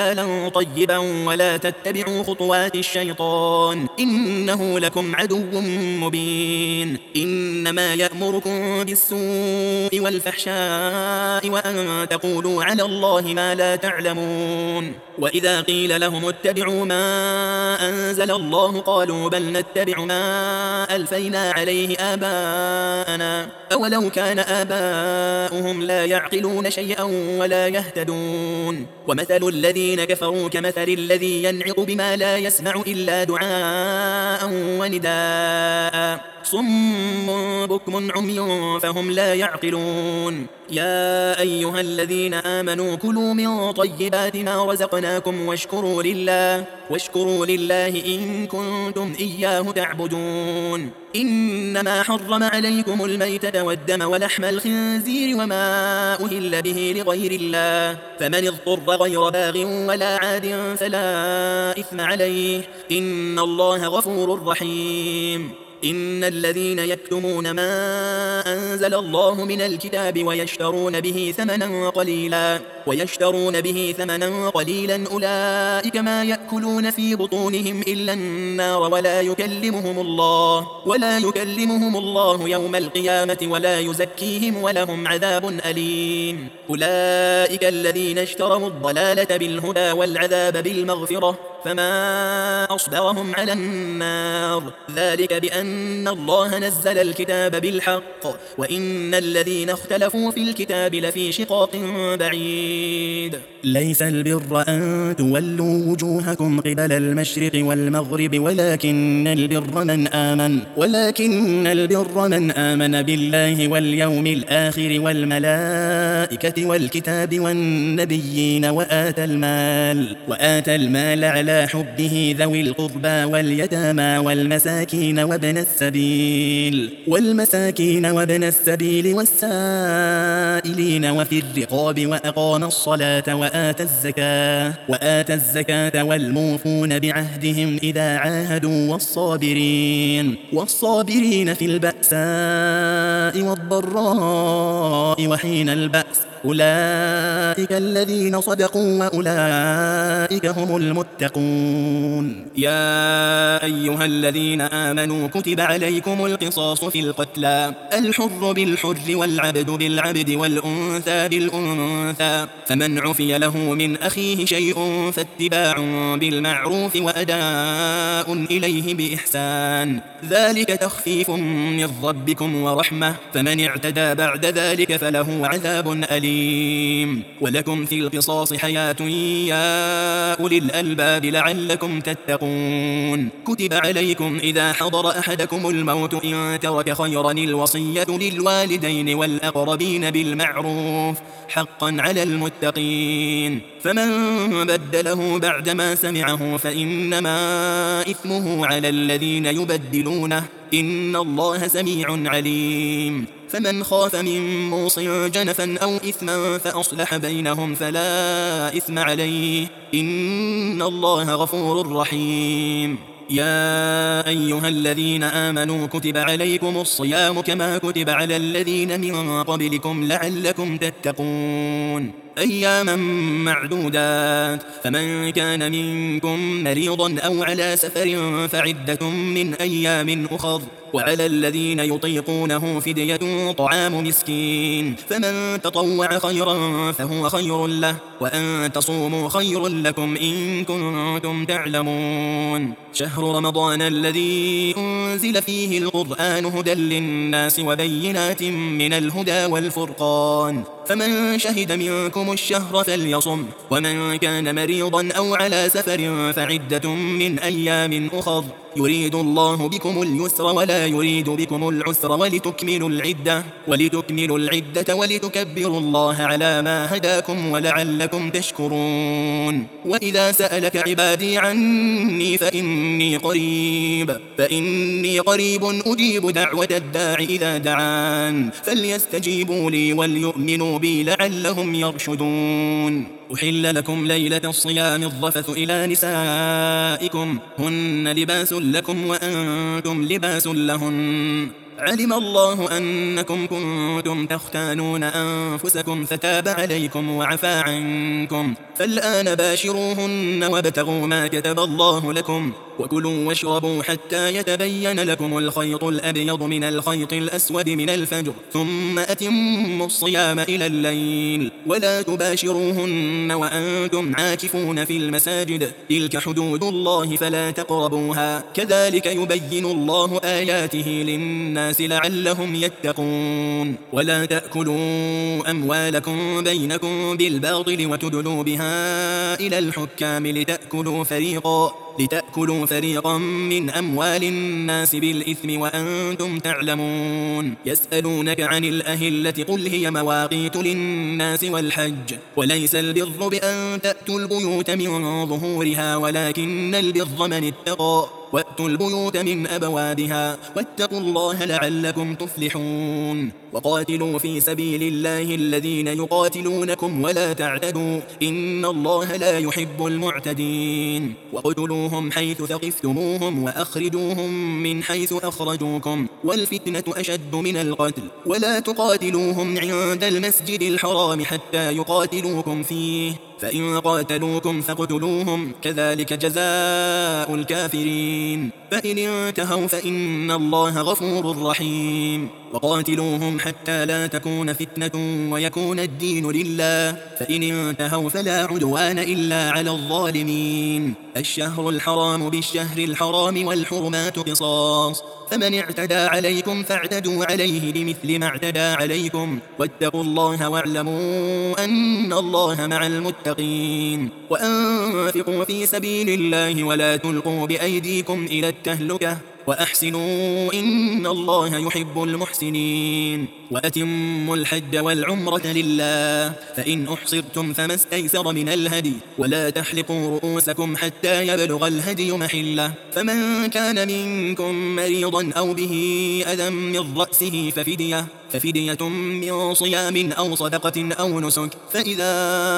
حلالا طيبا ولا تتبعوا خطوات الشيطان إنه لكم عدو مبين إنما يأمركم بالسوء والفحشاء وأن تقولوا على الله ما لا تعلمون وإذا قيل لهم اتبعوا ما أنزل الله قالوا بل نتبع ما ألفينا عليه آباءنا أولو كان آباؤهم لا يعقلون شيئا ولا يهتدون ومثل الذين كفروا كمثل الذي ينعق بما لا يسمع إلا دعاء ونداء صم بكم عمي فهم لا يعقلون يا أيها الذين آمنوا كلوا من طيبات ما رزقناكم واشكروا لله واشكروا لله إن كنتم إياه تعبدون إنما حرم عليكم الميتة والدم ولحم الخنزير وما أهل به لغير الله فمن اضطر غير باغ ولا عاد فلا إثم عليه إن الله غفور رحيم إن الذين يكتمون ما أنزل الله من الكتاب ويشترون به ثمنا قليلا ويشترون به ثمنا قليلا أولئك ما يأكلون في بطونهم إلا النار ولا يكلمهم الله ولا يكلمهم الله يوم القيامة ولا يزكيهم ولهم عذاب أليم أولئك الذين اشتروا الضلالة بالهدى والعذاب بالمغفرة فما أصبرهم على النار ذلك بأن الله نزل الكتاب بالحق وإن الذين اختلفوا في الكتاب لفي شقاق بعيد ليس البر أن تولوا وجوهكم قبل المشرق والمغرب ولكن البر من آمن ولكن البر من آمن بالله واليوم الآخر والملائكة والكتاب والنبيين وآتى المال وآتى المال على حبه ذوي القربى واليتامى والمساكين وابن السبيل والمساكين وابن السبيل والسائلين وفي الرقاب وأقام الصلاة وآتى الزكاة وآتى الزكاة والموفون بعهدهم إذا عاهدوا والصابرين والصابرين في البأساء والضراء وحين البأس أولئك الذين صدقوا وأولئك هم المتقون يا أيها الذين آمنوا كتب عليكم القصاص في القتلى الحر بالحر والعبد بالعبد والأنثى بالأنثى فمن عفي له من أخيه شيء فاتباع بالمعروف وأداء إليه بإحسان ذلك تخفيف من ربكم ورحمة فمن اعتدى بعد ذلك فله عذاب أليم ولكم في القصاص حياة يا أولي الألباب لعلكم تتقون كتب عليكم إذا حضر أحدكم الموت إن ترك خيرا الوصية للوالدين والأقربين بالمعروف حقا على المتقين فمن بدله بعدما سمعه فإنما إثمه على الذين يبدلونه إن الله سميع عليم فمن خاف من موص جنفا أو إثما فأصلح بينهم فلا إثم عليه إن الله غفور رحيم يا أيها الذين آمنوا كتب عليكم الصيام كما كتب على الذين من قبلكم لعلكم تتقون أياما معدودات فمن كان منكم مريضا أو على سفر فعدة من أيام أخر وعلى الذين يطيقونه فدية طعام مسكين فمن تطوع خيرا فهو خير له وأن تصوموا خير لكم إن كنتم تعلمون شهر رمضان الذي أنزل فيه القرآن هدى للناس وبينات من الهدى والفرقان فمن شهد منكم الشهر فليصم ومن كان مريضا أو على سفر فعدة من أيام أخر يريد الله بكم اليسر ولا يريد بكم العسر ولتكملوا العدة ولتكملوا العدة ولتكبروا الله على ما هداكم ولعلكم تشكرون وإذا سألك عبادي عني فإني قريب فإني قريب أجيب دعوة الداع إذا دعان فليستجيبوا لي وليؤمنوا بي لعلهم يرشدون أحل لكم ليلة الصيام الرفث إلى نسائكم هن لباس لكم وأنتم لباس لهن علم الله أنكم كنتم تختانون أنفسكم فتاب عليكم وعفى عنكم، فالآن باشروهن وابتغوا ما كتب الله لكم، وكلوا واشربوا حتى يتبين لكم الخيط الأبيض من الخيط الأسود من الفجر، ثم أتموا الصيام إلى الليل، ولا تباشروهن وأنتم عاكفون في المساجد، تلك حدود الله فلا تقربوها، كذلك يبين الله آياته للناس لعلهم يتقون. ولا تأكلوا أموالكم بينكم بالباطل وتدلوا بها إلى الحكام لتأكلوا فريقا لتأكلوا فريقا من أموال الناس بالإثم وأنتم تعلمون. يسألونك عن الأهلة قل هي مواقيت للناس والحج، وليس البر بأن تأتوا البيوت من ظهورها ولكن البر من اتقى، وأتوا البيوت من أبوابها واتقوا الله لعلكم تفلحون. وقاتلوا في سبيل الله الذين يقاتلونكم ولا تعتدوا إن الله لا يحب المعتدين. وقتلوهم حيث ثقفتموهم وأخرجوهم من حيث أخرجوكم، والفتنة أشد من القتل، ولا تقاتلوهم عند المسجد الحرام حتى يقاتلوكم فيه، فإن قاتلوكم فاقتلوهم، كذلك جزاء الكافرين، فإن انتهوا فإن الله غفور رحيم. وقاتلوهم حتى لا تكون فتنة ويكون الدين لله، فإن انتهوا فلا عدوان إلا على الظالمين. الشهر الحرام بالشهر الحرام والحرمات قصاص، فمن اعتدى عليكم فاعتدوا عليه بمثل ما اعتدى عليكم، واتقوا الله واعلموا أن الله مع المتقين. وأنفقوا في سبيل الله ولا تلقوا بأيديكم إلى التهلكة وأحسنوا إن الله يحب المحسنين. وأتموا الحج والعمرة لله، فإن أحصرتم فما استيسر من الهدي، ولا تحلقوا رؤوسكم حتى يبلغ الهدي محله، فمن كان منكم مريضا أو به أذى من رأسه ففدية ففدية من صيام أو صدقة أو نسك، فإذا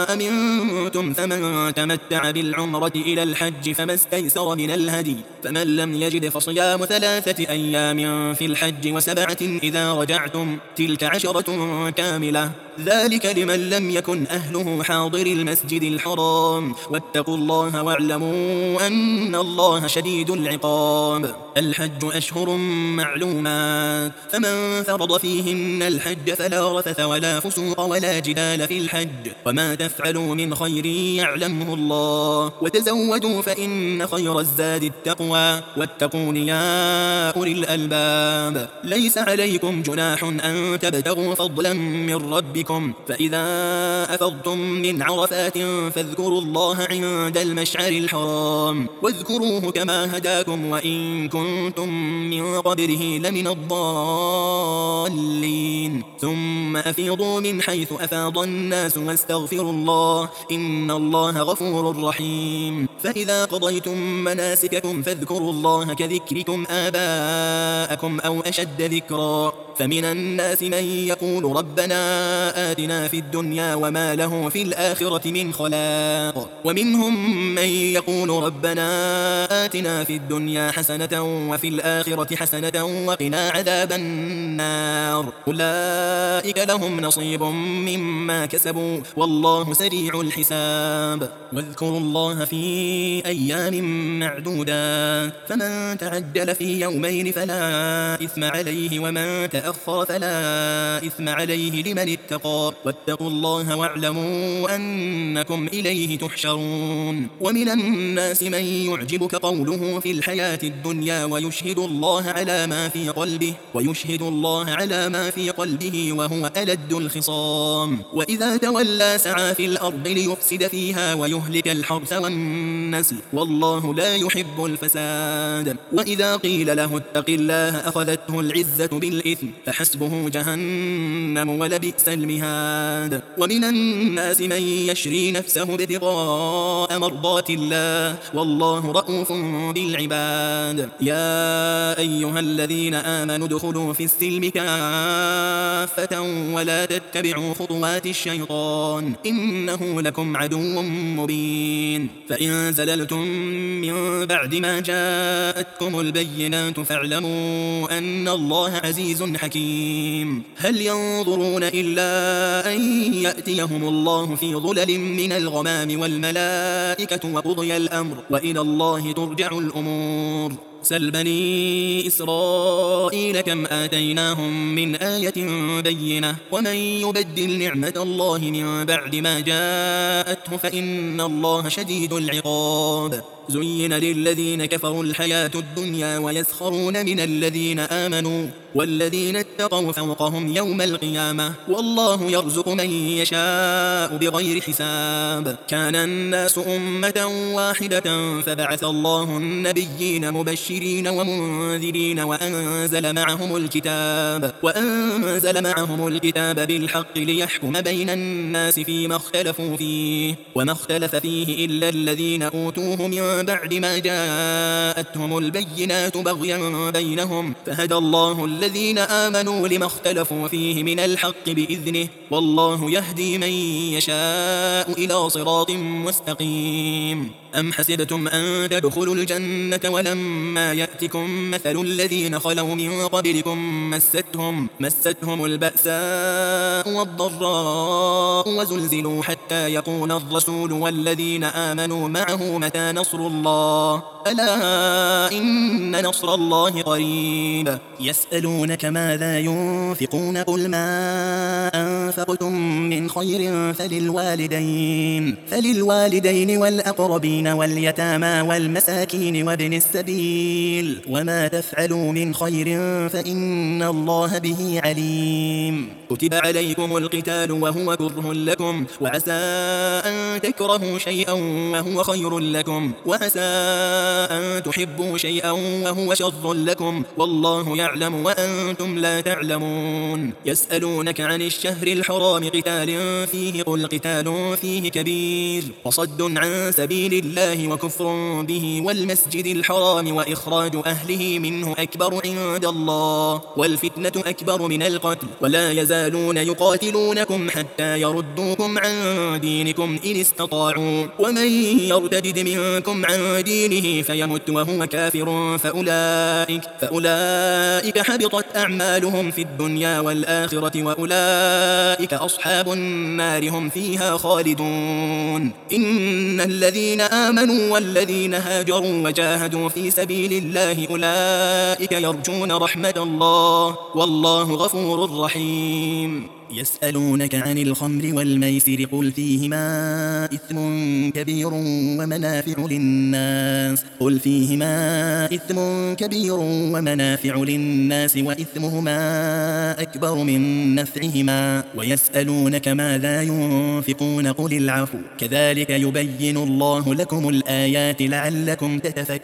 أمنتم فمن تمتع بالعمرة إلى الحج فما استيسر من الهدي، فمن لم يجد فصيام ثلاثة أيام في الحج وسبعة إذا رجعتم، تلك عشرة كاملة، ذلك لمن لم يكن أهله حاضر المسجد الحرام. واتقوا الله واعلموا أن الله شديد العقاب. الحج أشهر معلومات، فمن فرض فيهن الحج فلا رفث ولا فسوق ولا جدال في الحج، وما تفعلوا من خير يعلمه الله، وتزودوا فإن خير الزاد التقوى، واتقون يا أولي الألباب. ليس عليكم جناح أن تبتغوا فضلا من ربكم، فإذا أفضتم من عرفات فاذكروا الله عند المشعر الحرام، واذكروه كما هداكم وإن كنتم من قبله لمن الضالين، ثم أفيضوا من حيث أفاض الناس واستغفروا الله إن الله غفور رحيم. فإذا قضيتم مناسككم فاذكروا الله كذكركم آباءكم أو أشد ذكرا، فمن الناس من يقول ربنا آتنا في الدنيا وما له في الآخرة من خلاق، ومنهم من يقول ربنا آتنا في الدنيا حسنة وفي الآخرة حسنة وقنا عذاب النار، أولئك لهم نصيب مما كسبوا والله سريع الحساب. واذكروا الله في أيام معدودات، فمن تعجل في يومين فلا إثم عليه ومن تأخر فلا إثم عليه لمن اتقى، واتقوا الله واعلموا أنكم إليه تحشرون. ومن الناس من يعجبك قوله في الحياة الدنيا ويشهد الله على ما في قلبه ويشهد الله على ما في قلبه وهو ألد الخصام، وإذا تولى سعى في الأرض ليفسد فيها ويهلك الحرث والنسل والله لا يحب الفساد. وإذا قيل له اتق الله أخذته العزة بالإثم فحسبه جهنم ولبئس المهاد. ومن الناس من يشري نفسه ابتغاء مرضات الله والله رؤوف بالعباد. يا أيها الذين آمنوا ادخلوا في السلم كافة ولا تتبعوا خطوات الشيطان إنه لكم عدو مبين. فإن زللتم من بعد ما جاءتكم البينات فاعلموا أن الله عزيز حكيم. هل ينظرون إلا أن يأتيهم الله في ظلل من الغمام والملائكة وقضي الأمر وإلى الله ترجع الأمور. سل بني إسرائيل كم آتيناهم من آية بينة ومن يبدل نعمة الله من بعد ما جاءته فإن الله شديد العقاب. زين للذين كفروا الحياة الدنيا ويسخرون من الذين آمنوا والذين اتقوا فوقهم يوم القيامة والله يرزق من يشاء بغير حساب. كان الناس أمة واحدة فبعث الله النبيين مبشرين ومنذرين وأنزل معهم الكتاب وأنزل معهم الكتاب بالحق ليحكم بين الناس فيما اختلفوا فيه وما اختلف فيه إلا الذين أوتوه من بعد ما جاءتهم البينات بغيا بينهم فهدى الله الذين آمنوا لما اختلفوا فيه من الحق بإذنه والله يهدي من يشاء إلى صراط مستقيم. أم حسبتم أن تدخلوا الجنة ولما يأتكم مثل الذين خلوا من قبلكم مستهم, مستهم البأساء والضراء وزلزلوا حتى يقول الرسول والذين آمنوا معه متى نصر الله ألا إن نصر الله قريب. يسألونك ماذا ينفقون قل ما أنفقتم من خير فللوالدين, فللوالدين والأقربين واليتامى والمساكين وابن السبيل وما تفعلوا من خير فإن الله به عليم. كتب عليكم القتال وهو كره لكم وعسى أن تكرهوا شيئا وهو خير لكم وعسى أن تحبوا شيئا وهو شر لكم والله يعلم وأنتم لا تعلمون. يسألونك عن الشهر الحرام قتال فيه قل قتال فيه كبير وصد عن سبيل الله وكفر به والمسجد الحرام وإخراج أهله منه أكبر عند الله والفتنة أكبر من القتل ولا يزالون يقاتلونكم حتى يردوكم عن دينكم إن استطاعوا ومن يرتد منكم عن دينه فيمت وهو كافر فأولئك, فأولئك حبطت أعمالهم في الدنيا والآخرة وأولئك أصحاب النار هم فيها خالدون. إن الذين آمنوا والذين هاجروا وجاهدوا في سبيل الله أولئك يرجون رحمة الله والله غفور رحيم. يسألونك عن الخمر والميسر قل فيهما إثم كبير ومنافع للناس قل فيهما إثم كبير ومنافع للناس وإثمهما أكبر من نفعهما ويسألونك ماذا ينفقون قل العفو كذلك يبين الله لكم الآيات لعلكم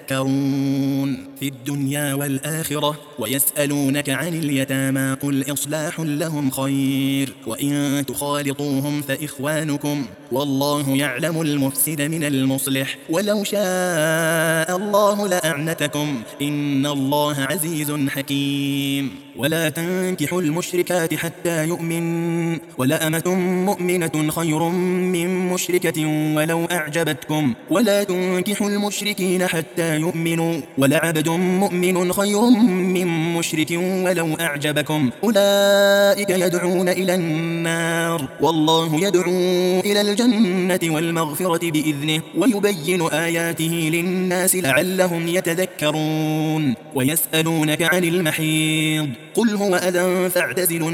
تتفكرون في الدنيا والآخرة. ويسألونك عن اليتامى قل إصلاح لهم خير وإن تخالطوهم فإخوانكم والله يعلم المفسد من المصلح ولو شاء الله لأعنتكم إن الله عزيز حكيم. ولا تنكحوا المشركات حتى يؤمن ولأمة مؤمنة خير من مشركة ولو أعجبتكم ولا تنكحوا المشركين حتى يؤمنوا ولعبد مؤمن خير من مشرك ولو أعجبكم أولئك يدعون إلى النار والله يدعو إلى الجنة والمغفرة بإذنه ويبين آياته للناس لعلهم يتذكرون. ويسألونك عن المحيض قل هو أذى فاعتزلوا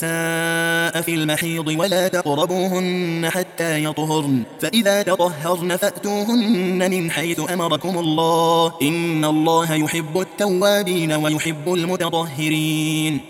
النساء في المحيض ولا تقربوهن حتى يطهرن فإذا تطهرن فأتوهن من حيث أمركم الله إن الله يحب التوابين ويحب المتطهرين.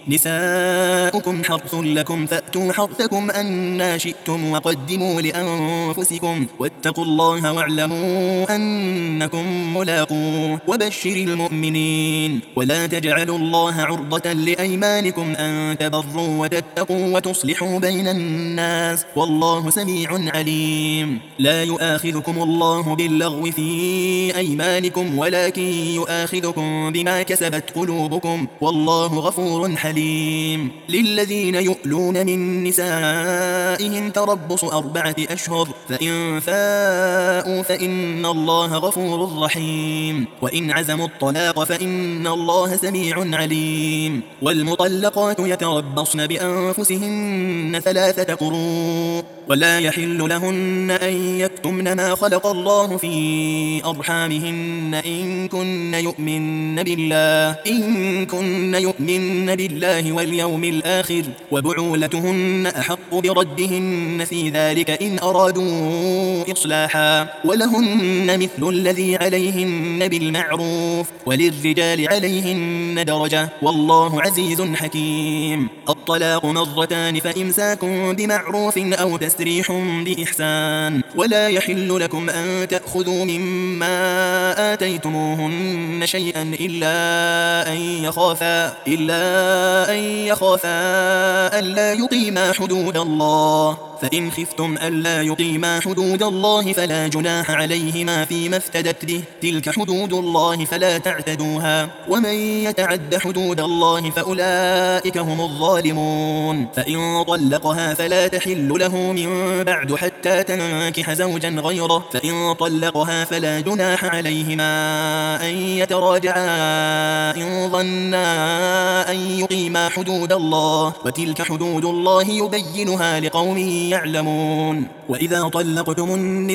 نساؤكم حرث لكم فأتوا حرثكم أنى شئتم وقدموا لأنفسكم واتقوا الله واعلموا أنكم ملاقوه وبشر المؤمنين. ولا تجعلوا الله عرضة لأيمانكم أن تبروا وتتقوا وتصلحوا بين الناس والله سميع عليم. لا يؤاخذكم الله باللغو في أيمانكم ولكن يؤاخذكم بما كسبت قلوبكم والله غفور حليم. للذين يؤلون يريدون من نسائهم تربص أربعة أشهر فإن فاءوا فإن الله غفور رحيم وإن عزموا الطلاق فإن الله سميع عليم والمطلقات يتربصن بأنفسهن ثلاثة قروء ولا يحل لهن أن يكتمن ما خلق الله في أرحامهن إن كن يؤمن بالله إن كن يؤمن بالله واليوم الآخر وبعولتهن أحق بردهن في ذلك إن أرادوا إصلاحا ولهن مثل الذي عليهن بالمعروف وللرجال عليهن درجة والله عزيز حكيم الطلاق مرتان فإمساك بمعروف أو تسريح بإحسان ولا يحل لكم أن تأخذوا مما آتيتموهن شيئا إلا أن يخافا إلا أن يخافا ألا يقيما حدود الله فإن خفتم ألا يقيما حدود الله فلا جناح عليهما فيما افتدت به تلك حدود الله فلا تعتدوها ومن يتعد حدود الله فأولئك هم الظالمون فإن طلقها فلا تحل له من بعد حتى تنكح زوجا غيره فإن طلقها فلا جناح عليهما أن يتراجعا إن ظنا أن يقيما حدود الله وتلك حدود الله يبينها لقوم يعلمون وإذا طلقتم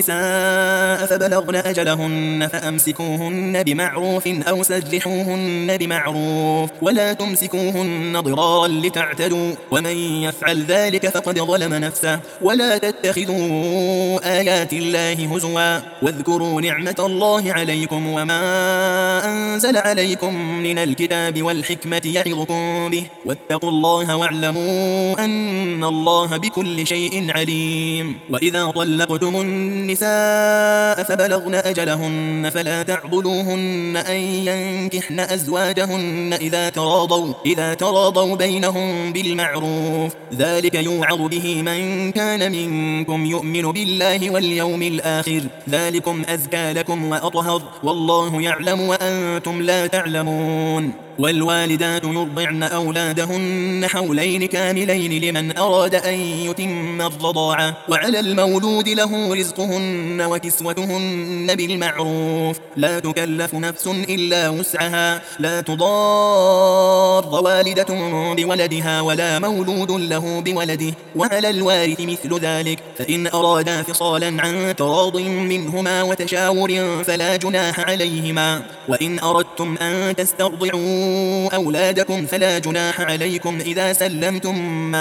النساء فبلغن أجلهن فأمسكوهن بمعروف أو سرحوهن بمعروف ولا تمسكوهن ضرارا لتعتدوا ومن يفعل ذلك فقد ظلم نفسه ولا تتخذوا آيات الله هزوا واذكروا نعمة الله عليكم وما أنزل عليكم من الكتاب والحكمة يعظكم به واتقوا الله واعلموا أن الله بكل شيء عليم وإذا طلقتم النساء فبلغن أجلهن فلا تعضلوهن أن ينكحن أزواجهن إذا تراضوا, إذا تراضوا بينهم بالمعروف ذلك يوعظ به من كان منكم يؤمن بالله واليوم الآخر ذلكم أزكى لكم وأطهر والله يعلم وأنتم لا تعلمون والوالدات يرضعن أولادهن حولين كاملين لمن أراد أن يتم الرضاعة وعلى المولود له رزقهن وكسوتهن بالمعروف لا تكلف نفس إلا وسعها لا تضار والدة بولدها ولا مولود له بولده وعلى الوارث مثل ذلك فإن أرادا فصالا عن تراض منهما وتشاور فلا جناح عليهما وإن أردتم أن تسترضعوا أولادكم فلا جناح عليكم إذا سلمتم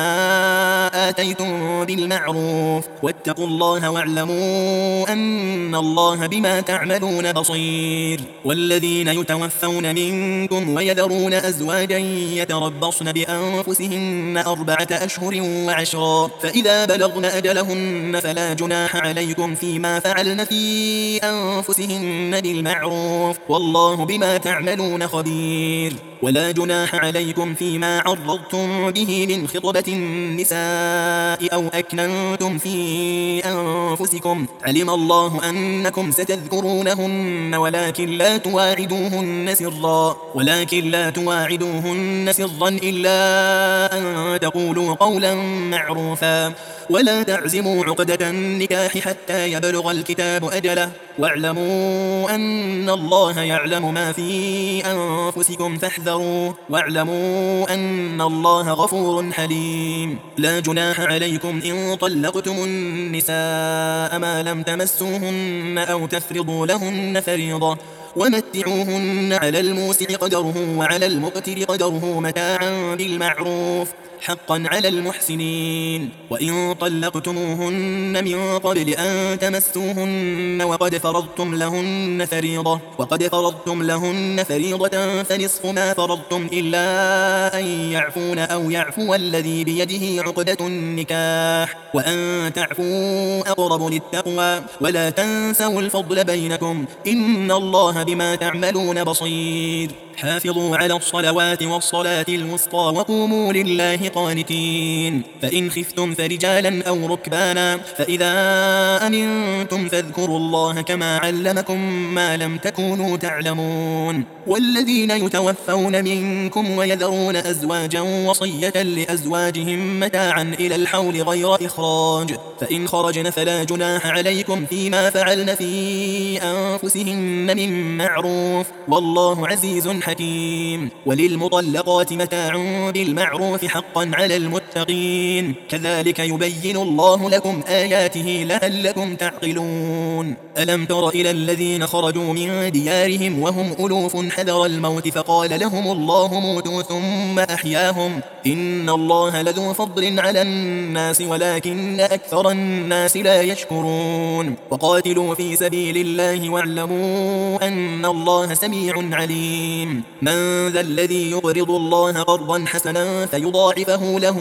ما آتيتم بالمعروف واتقوا الله واعلموا أن الله بما تعملون بصير والذين يتوفون منكم ويذرون أزواجا يتربصن بأنفسهن أربعة أشهر وعشرا فإذا بلغن أجلهن فلا جناح عليكم فيما فعلن في أنفسهن بالمعروف والله بما تعملون خبير ولا جناح عليكم فيما عرضتم به من خطبة النساء أو أكننتم في أنفسكم علم الله أنكم ستذكرونهن ولكن لا تواعدوهن سرا ولكن لا تواعدوهن سرا إلا أن تقولوا قولا معروفا ولا تعزموا عقدة النكاح حتى يبلغ الكتاب أجله واعلموا أن الله يعلم ما في أنفسكم فاحذروه واعلموا أن الله غفور حليم لا جناح عليكم إن طلقتم النساء ما لم تمسوهن أو تفرضوا لهن فريضة ومتعوهن على الموسع قدره وعلى المقتر قدره متاعا بالمعروف حقا على المحسنين وإن طلقتموهن من قبل أن تمسوهن وقد فرضتم لهن فريضة وقد فرضتم لهن فريضة فنصف ما فرضتم إلا أن يعفون أو يعفو الذي بيده عقدة النكاح وأن تعفوا أقرب للتقوى ولا تنسوا الفضل بينكم إن الله بما تعملون بصير حافظوا على الصلوات والصلاة الوسطى وقوموا لله قانتين فإن خفتم فرجالا أو ركبانا فإذا أمنتم فاذكروا الله كما علمكم ما لم تكونوا تعلمون والذين يتوفون منكم ويذرون أزواجا وصية لأزواجهم متاعا إلى الحول غير إخراج، فإن خرجن فلا جناح عليكم فيما فعلن في أنفسهن من معروف، والله عزيز حكيم. وللمطلقات متاع بالمعروف حقا على المتقين، كذلك يبين الله لكم آياته لعلكم تعقلون. ألم تر إلى الذين خرجوا من ديارهم وهم ألوف حذر الموت فقال لهم الله موتوا ثم أحياهم، إن الله لذو فضل على الناس ولكن أكثر الناس لا يشكرون. وقاتلوا في سبيل الله واعلموا أن الله سميع عليم. من ذا الذي يقرض الله قرضا حسنا فيضاعفه له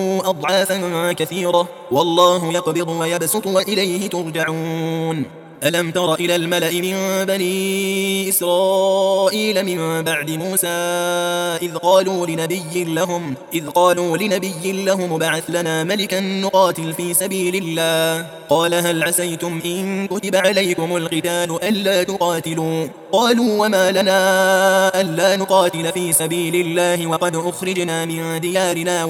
أضعافا كثيرة، والله يقبض ويبسط وإليه ترجعون. ألم تر إلى الملأ من بني إسرائيل من بعد موسى إذ قالوا لنبي لهم إذ قالوا لنبي لهم ابعث لنا ملكا نقاتل في سبيل الله، قال هل عسيتم إن كتب عليكم القتال ألا تقاتلوا؟ قالوا وما لنا ألا نقاتل في سبيل الله وقد أخرجنا من ديارنا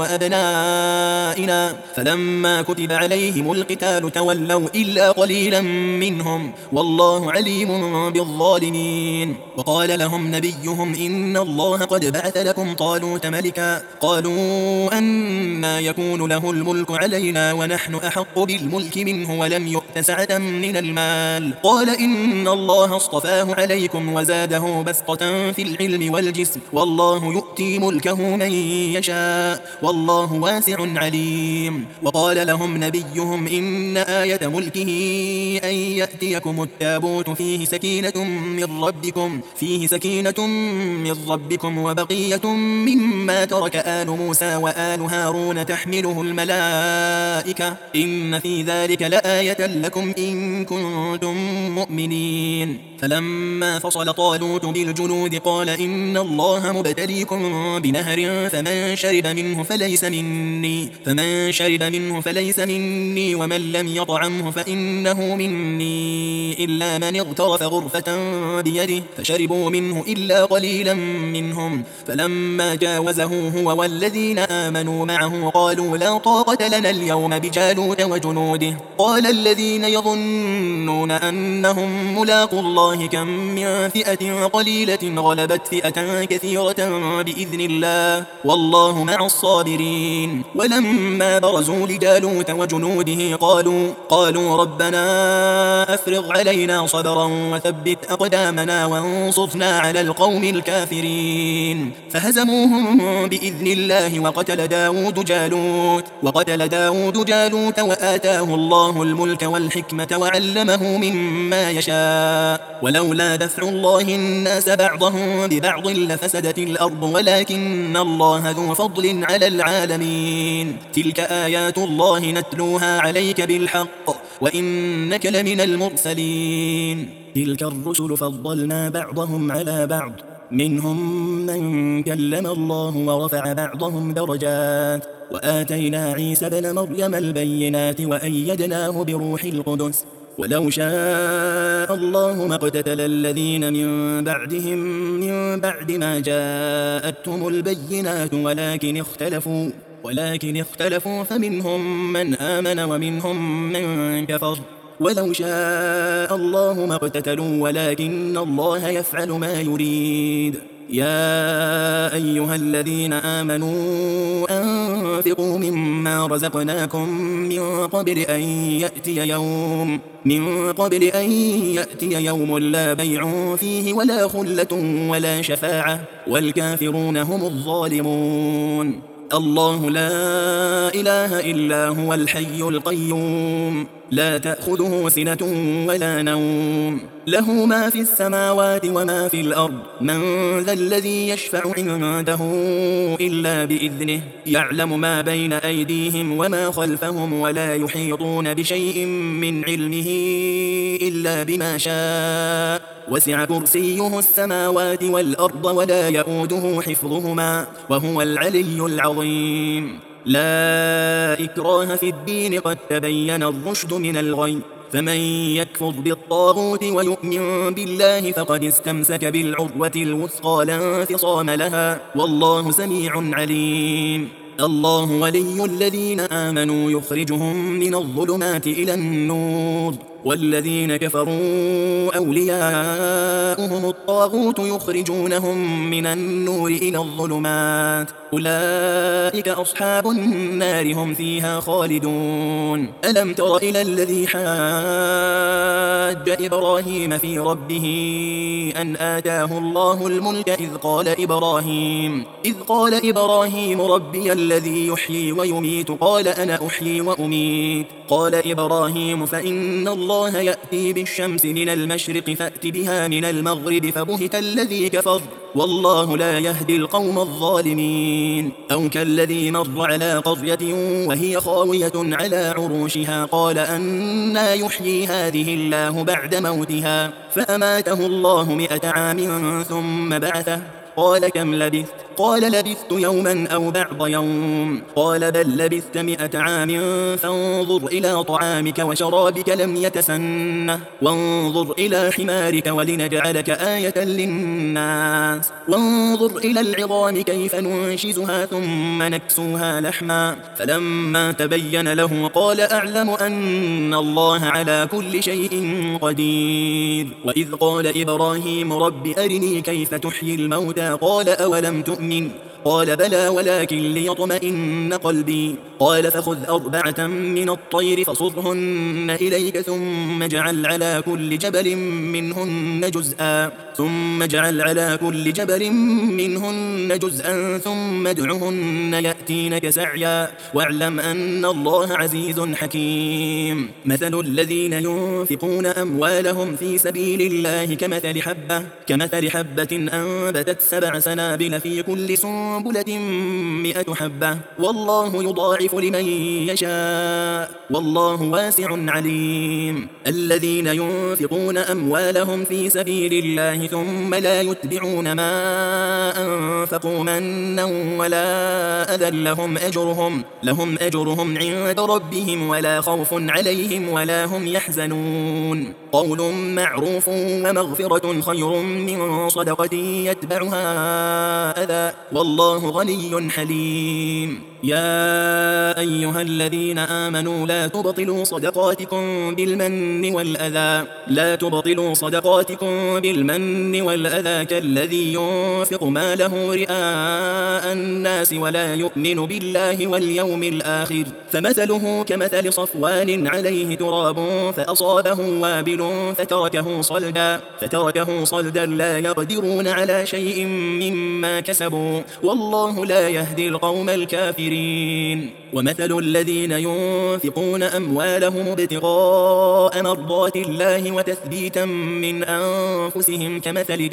وأبنائنا، فلما كتب عليهم القتال تولوا إلا قليلا منهم، والله عليم بالظالمين. وقال لهم نبيهم إن الله قد بعث لكم طالوت ملكا، قالوا أنى يكون له الملك علينا ونحن أحق بالملك منه ولم يؤت سعة من المال، قال إن الله اصطفاه عليكم وزاده بسطة في العلم والجسم، والله يؤتي ملكه من يشاء والله واسع عليم. وقال لهم نبيهم إن آية ملكه أن يأتيكم التابوت فيه سكينة من ربكم فيه سكينة من ربكم وبقية مما ترك آل موسى وآل هارون تحمله الملائكة، إن في ذلك لآية لكم إن كنتم مؤمنين. فلما فصل طالوت بالجنود قال إن الله مبتليكم بنهر فمن شرب منه فليس مني فمن شرب منه فليس مني ومن لم يطعمه فإنه مني إلا من اغترف غرفة بيده، فشربوا منه إلا قليلا منهم. فلما جاوزه هو والذين آمنوا معه قالوا لا طاقة لنا اليوم بجالوت وجنوده، قال الذين يظنون أنهم ملاقوا الله كم من فئة قليلة غلبت فئة كثيرة بإذن الله والله مع الصابرين. ولما برزوا لجالوت وجنوده قالوا قالوا ربنا أفرغ علينا صبرا وثبت أقدامنا وانصرنا على القوم الكافرين، فهزموهم بإذن الله. وقتل داود جالوت وقتل داود جالوت وآتاه الله الملك والحكمة وعلمه مما يشاء، ولولا دفع الله الناس بعضهم ببعض لفسدت الأرض ولكن الله ذو فضل على العالمين. تلك آيات الله نتلوها عليك بالحق وإنك لمن المرسلين. تلك الرسل فضلنا بعضهم على بعض، منهم من كلم الله ورفع بعضهم درجات، وآتينا عيسى ابن مريم البينات وأيدناه بروح القدس، ولو شاء الله ما اقتتل الذين من بعدهم من بعد ما جاءتهم البينات ولكن اختلفوا ولكن اختلفوا فمنهم من آمن ومنهم من كفر، ولو شاء الله ما اقتتلوا ولكن الله يفعل ما يريد. يا أيها الذين آمنوا أنفقوا مما رزقناكم من قبل أن يأتي يوم من قبل أن يأتي يوم لا بيع فيه ولا خلة ولا شفاعة والكافرون هم الظالمون. الله لا إله إلا هو الحي القيوم لا تأخذه سنة ولا نوم، له ما في السماوات وما في الأرض، من ذا الذي يشفع عنده إلا بإذنه، يعلم ما بين أيديهم وما خلفهم ولا يحيطون بشيء من علمه إلا بما شاء، وسع كرسيه السماوات والأرض ولا يؤوده حفظهما وهو العلي العظيم. لا إكراه في الدين قد تبين الرشد من الغي، فمن يكفر بالطاغوت ويؤمن بالله فقد استمسك بالعروة الوثقى لا انفصام لها والله سميع عليم. الله ولي الذين آمنوا يخرجهم من الظلمات إلى النور والذين كفروا أولياؤهم الطاغوت يخرجونهم من النور إلى الظلمات أولئك أصحاب النار هم فيها خالدون. ألم تر إلى الذي حاج إبراهيم في ربه أن آتاه الله الملك إذ قال إبراهيم إذ قال إبراهيم ربي الذي يحيي ويميت قال أنا أحيي وأميت قال إبراهيم فإن الله الله يأتي بالشمس من المشرق فأت بها من المغرب فبهت الذي كفر والله لا يهدي القوم الظالمين. أو كالذي مر على قرية وهي خاوية على عروشها قال أنى يحيي هذه الله بعد موتها فأماته الله مئة عام ثم بعثه قال كم لبثت قال لبثت يوما أو بعض يوم قال بل لبثت مئة عام فانظر إلى طعامك وشرابك لم يتسنه وانظر إلى حمارك ولنجعلك آية للناس وانظر إلى العظام كيف ننشزها ثم نكسوها لحما فلما تبين له قال أعلم أن الله على كل شيء قدير. وإذ قال إبراهيم رب أرني كيف تحيي الموتى قال أولم تؤمن قال بلى ولكن ليطمئن قلبي قال فخذ أربعة من الطير فصرهن إليك ثم اجعل على كل جبل منهن جزءا ثم اجعل على كل جبل منهن جزءا ثم ادعهن يأتينك سعيا واعلم أن الله عزيز حكيم. مثل الذين ينفقون أموالهم في سبيل الله كمثل حبة كمثل حبة أنبتت سبع سنابل في كل سنبلة مئة حبة والله يضاعف لمن يشاء والله واسع عليم. الذين ينفقون أموالهم في سبيل الله ثم لا يتبعون ما أنفقوا منا ولا أذى لهم أجرهم لهم أجرهم عند ربهم ولا خوف عليهم ولا هم يحزنون. قول معروف ومغفرة خير من صدقة يتبعها أذى والله غني حليم. يا أيها الذين آمنوا لا تبطلوا صدقاتكم بالمن والأذى لا تبطلوا صدقاتكم بالمن والأذى كالذي ينفق ماله رئاء الناس ولا يؤمن بالله واليوم الآخر فمثله كمثل صفوان عليه تراب فأصابه وابل فتركه صلدا فتركه صلدا لا يقدرون على شيء مما كسبوا والله لا يهدي القوم الكافرين. ومثل الذين ينفقون أموالهم ابتغاء مرضات الله وتثبيتا من أنفسهم كمثل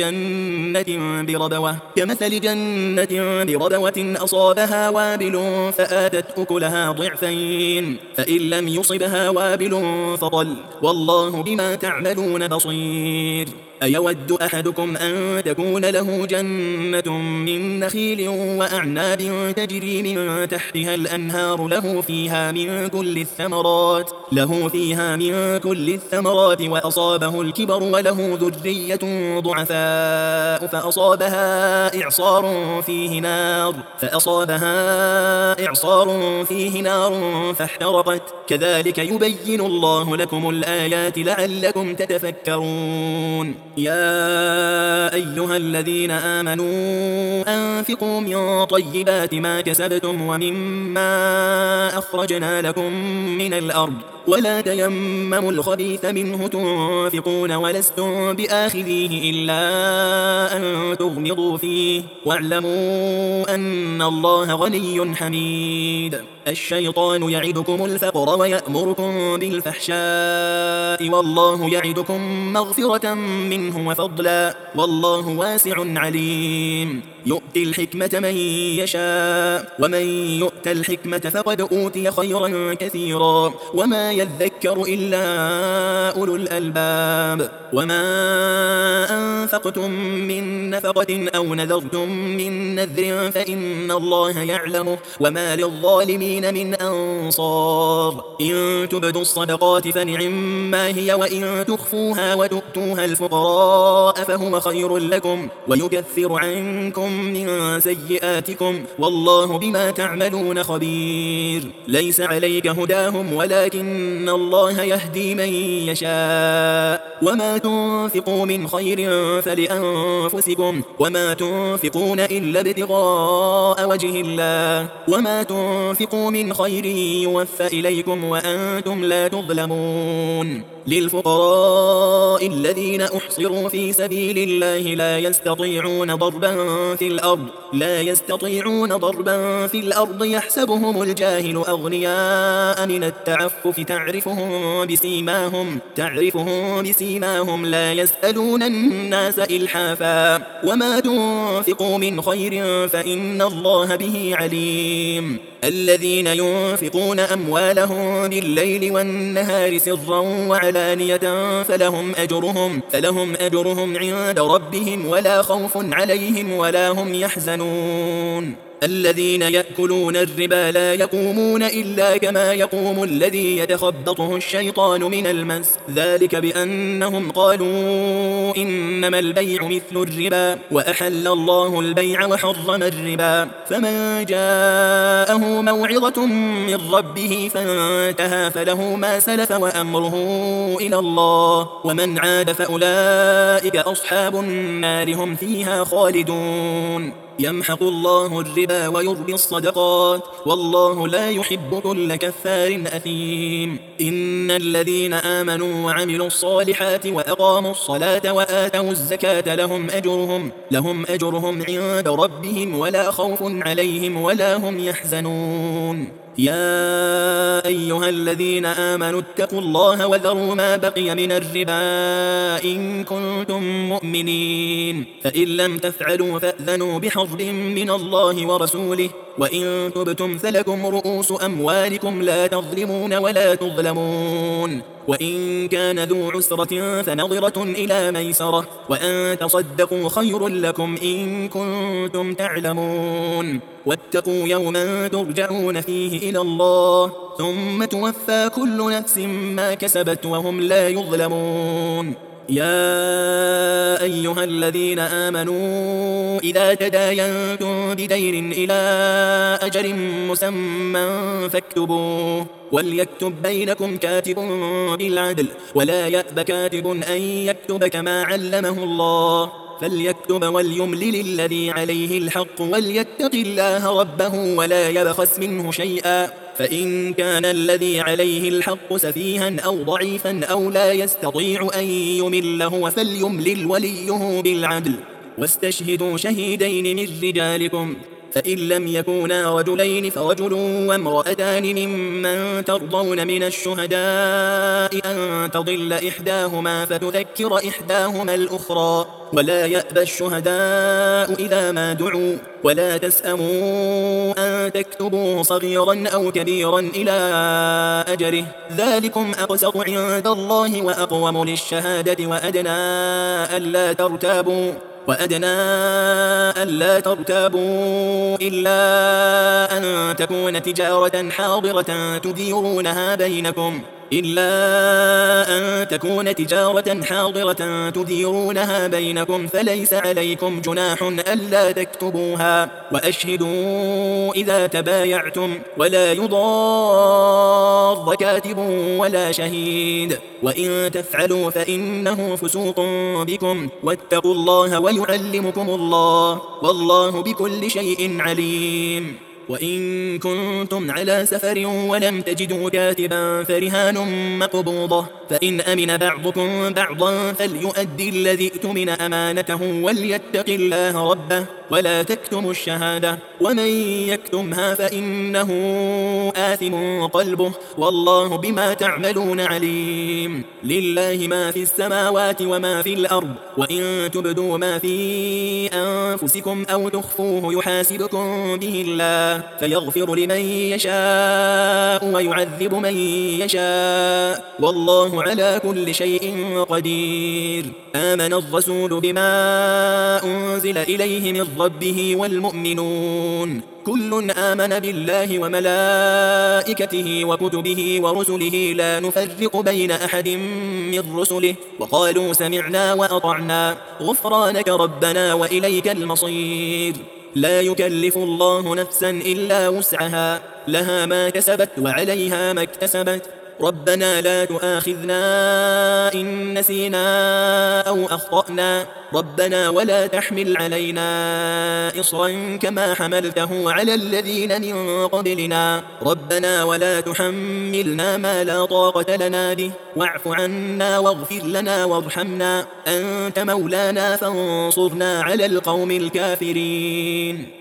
جنة بربوة كمثل جنة بربوة أصابها وابل فآتت أكلها ضعفين فإن لم يصبها وابل فطل والله بما تعملون بصير. أيود أحدكم أن تكون له جنة من نخيل وأعناب تجري من تحتها الأنهار له فيها من كل الثمرات له فيها من كل الثمرات وأصابه الكبر وله ذرية ضعفاء فأصابها إعصار فيه نار فأصابها إعصار فيه نار فاحترقت كذلك يبين الله لكم الآيات لعلكم تتفكرون. يا أيها الذين آمنوا أنفقوا من طيبات ما كسبتم ومما أخرجنا لكم من الأرض ولا تيمموا الخبيث منه تنفقون ولستم بآخذيه إلا أن تغمضوا فيه واعلموا أن الله غني حميد. الشيطان يعدكم الفقر ويأمركم بالفحشاء والله يعدكم مغفرة منه وفضلا والله واسع عليم. يؤتي الحكمة من يشاء ومن يؤت الحكمة فقد أوتي خيرا كثيرا وما يذكر إلا أولو الألباب. وما أنفقتم من نفقة أو نذرتم من نذر فإن الله يعلمه وما للظالمين من أنصار إن تبدوا الصدقات فنعما هي وإن تخفوها وتؤتوها الفقراء فهو خير لكم ويكفر عنكم من سيئاتكم والله بما تعملون خبير ليس عليك هداهم ولكن الله يهدي من يشاء وما تنفقوا من خير فلأنفسكم وما تنفقون إلا ابتغاء وجه الله وما تنفقوا من خير يوفى إليكم وأنتم لا تظلمون للفقراء الذين أحصروا في سبيل الله لا يستطيعون ضربا في الأرض لا يستطيعون ضربا في الأرض يحسبهم الجاهل أغنياء من التعفف تعرفهم بسيماهم تعرفهم بسيماهم لا يسألون الناس إلحافا وما تنفقوا من خير فإن الله به عليم الذين ينفقون أموالهم بالليل والنهار سرا وعلانية فلهم أجرهم فلهم أجرهم عند ربهم ولا خوف عليهم ولا هم يحزنون الذين يأكلون الربا لا يقومون إلا كما يقوم الذي يتخبطه الشيطان من المس ذلك بأنهم قالوا إنما البيع مثل الربا وأحل الله البيع وحرم الربا فمن جاءه موعظة من ربه فانتهى فله ما سلف وأمره إلى الله ومن عاد فأولئك أصحاب النار هم فيها خالدون يمحق الله الربا ويربي الصدقات والله لا يحب كل كفار أثيم إن الذين آمنوا وعملوا الصالحات وأقاموا الصلاة وآتوا الزكاة لهم أجرهم لهم أجرهم عند ربهم ولا خوف عليهم ولا هم يحزنون يا أيها الذين آمنوا اتقوا الله وذروا ما بقي من الربا إن كنتم مؤمنين فإن لم تفعلوا فأذنوا بحرب من الله ورسوله وإن تبتم فلكم رؤوس أموالكم لا تظلمون ولا تظلمون وإن كان ذو عسرة فنظرة إلى ميسرة وأن تصدقوا خير لكم إن كنتم تعلمون واتقوا يوما ترجعون فيه إلى الله ثم توفى كل نفس ما كسبت وهم لا يظلمون يا أيها الذين آمنوا إذا تداينتم بدين إلى أجل مسمى فاكتبوه وليكتب بينكم كاتب بالعدل ولا يأب كاتب أن يكتب كما علمه الله فليكتب وليملل الذي عليه الحق وليتق الله ربه ولا يبخس منه شيئا فإن كان الذي عليه الحق سفيها أو ضعيفا أو لا يستطيع أن يمله فليملل وليه بالعدل واستشهدوا شهيدين من رجالكم فإن لم يكونا رجلين فرجل وامرأتان ممن ترضون من الشهداء أن تضل إحداهما فتذكر إحداهما الأخرى ولا يأبى الشهداء إذا ما دعوا ولا تسأموا أن تكتبوه صغيرا أو كبيرا إلى أجله ذلكم أقسط عند الله وأقوم للشهادة وأدنى ألا ترتابوا وأدنى ألا ترتابوا إلا أن تكون تجارة حاضرة تديرونها بينكم إلا أن تكون تجارة حاضرة تديرونها بينكم فليس عليكم جناح ألا تكتبوها وأشهدوا إذا تبايعتم ولا يضار كاتب ولا شهيد وإن تفعلوا فإنه فسوق بكم واتقوا الله ويعلمكم الله والله بكل شيء عليم وإن كنتم على سفر ولم تجدوا كاتبا فرهان مقبوضة فإن أمن بعضكم بعضا فليؤدي الذي اؤتمن أمانته وليتق الله ربه ولا تكتموا الشهادة ومن يكتمها فإنه آثم قلبه والله بما تعملون عليم. لله ما في السماوات وما في الأرض وإن تبدوا ما في أنفسكم أو تخفوه يحاسبكم به الله فيغفر لمن يشاء ويعذب من يشاء والله على كل شيء قدير. آمن الرسول بما أنزل إليه من ربه والمؤمنون كل آمن بالله وملائكته وكتبه ورسله لا نفرق بين أحد من رسله وقالوا سمعنا وأطعنا غفرانك ربنا وإليك المصير. لا يكلف الله نفسا إلا وسعها لها ما كسبت وعليها ما اكتسبت ربنا لا تؤاخذنا إن نسينا أو أخطأنا ربنا ولا تحمل علينا إصرا كما حملته على الذين من قبلنا ربنا ولا تحملنا ما لا طاقة لنا به واعف عنا واغفر لنا وارحمنا أنت مولانا فانصرنا على القوم الكافرين.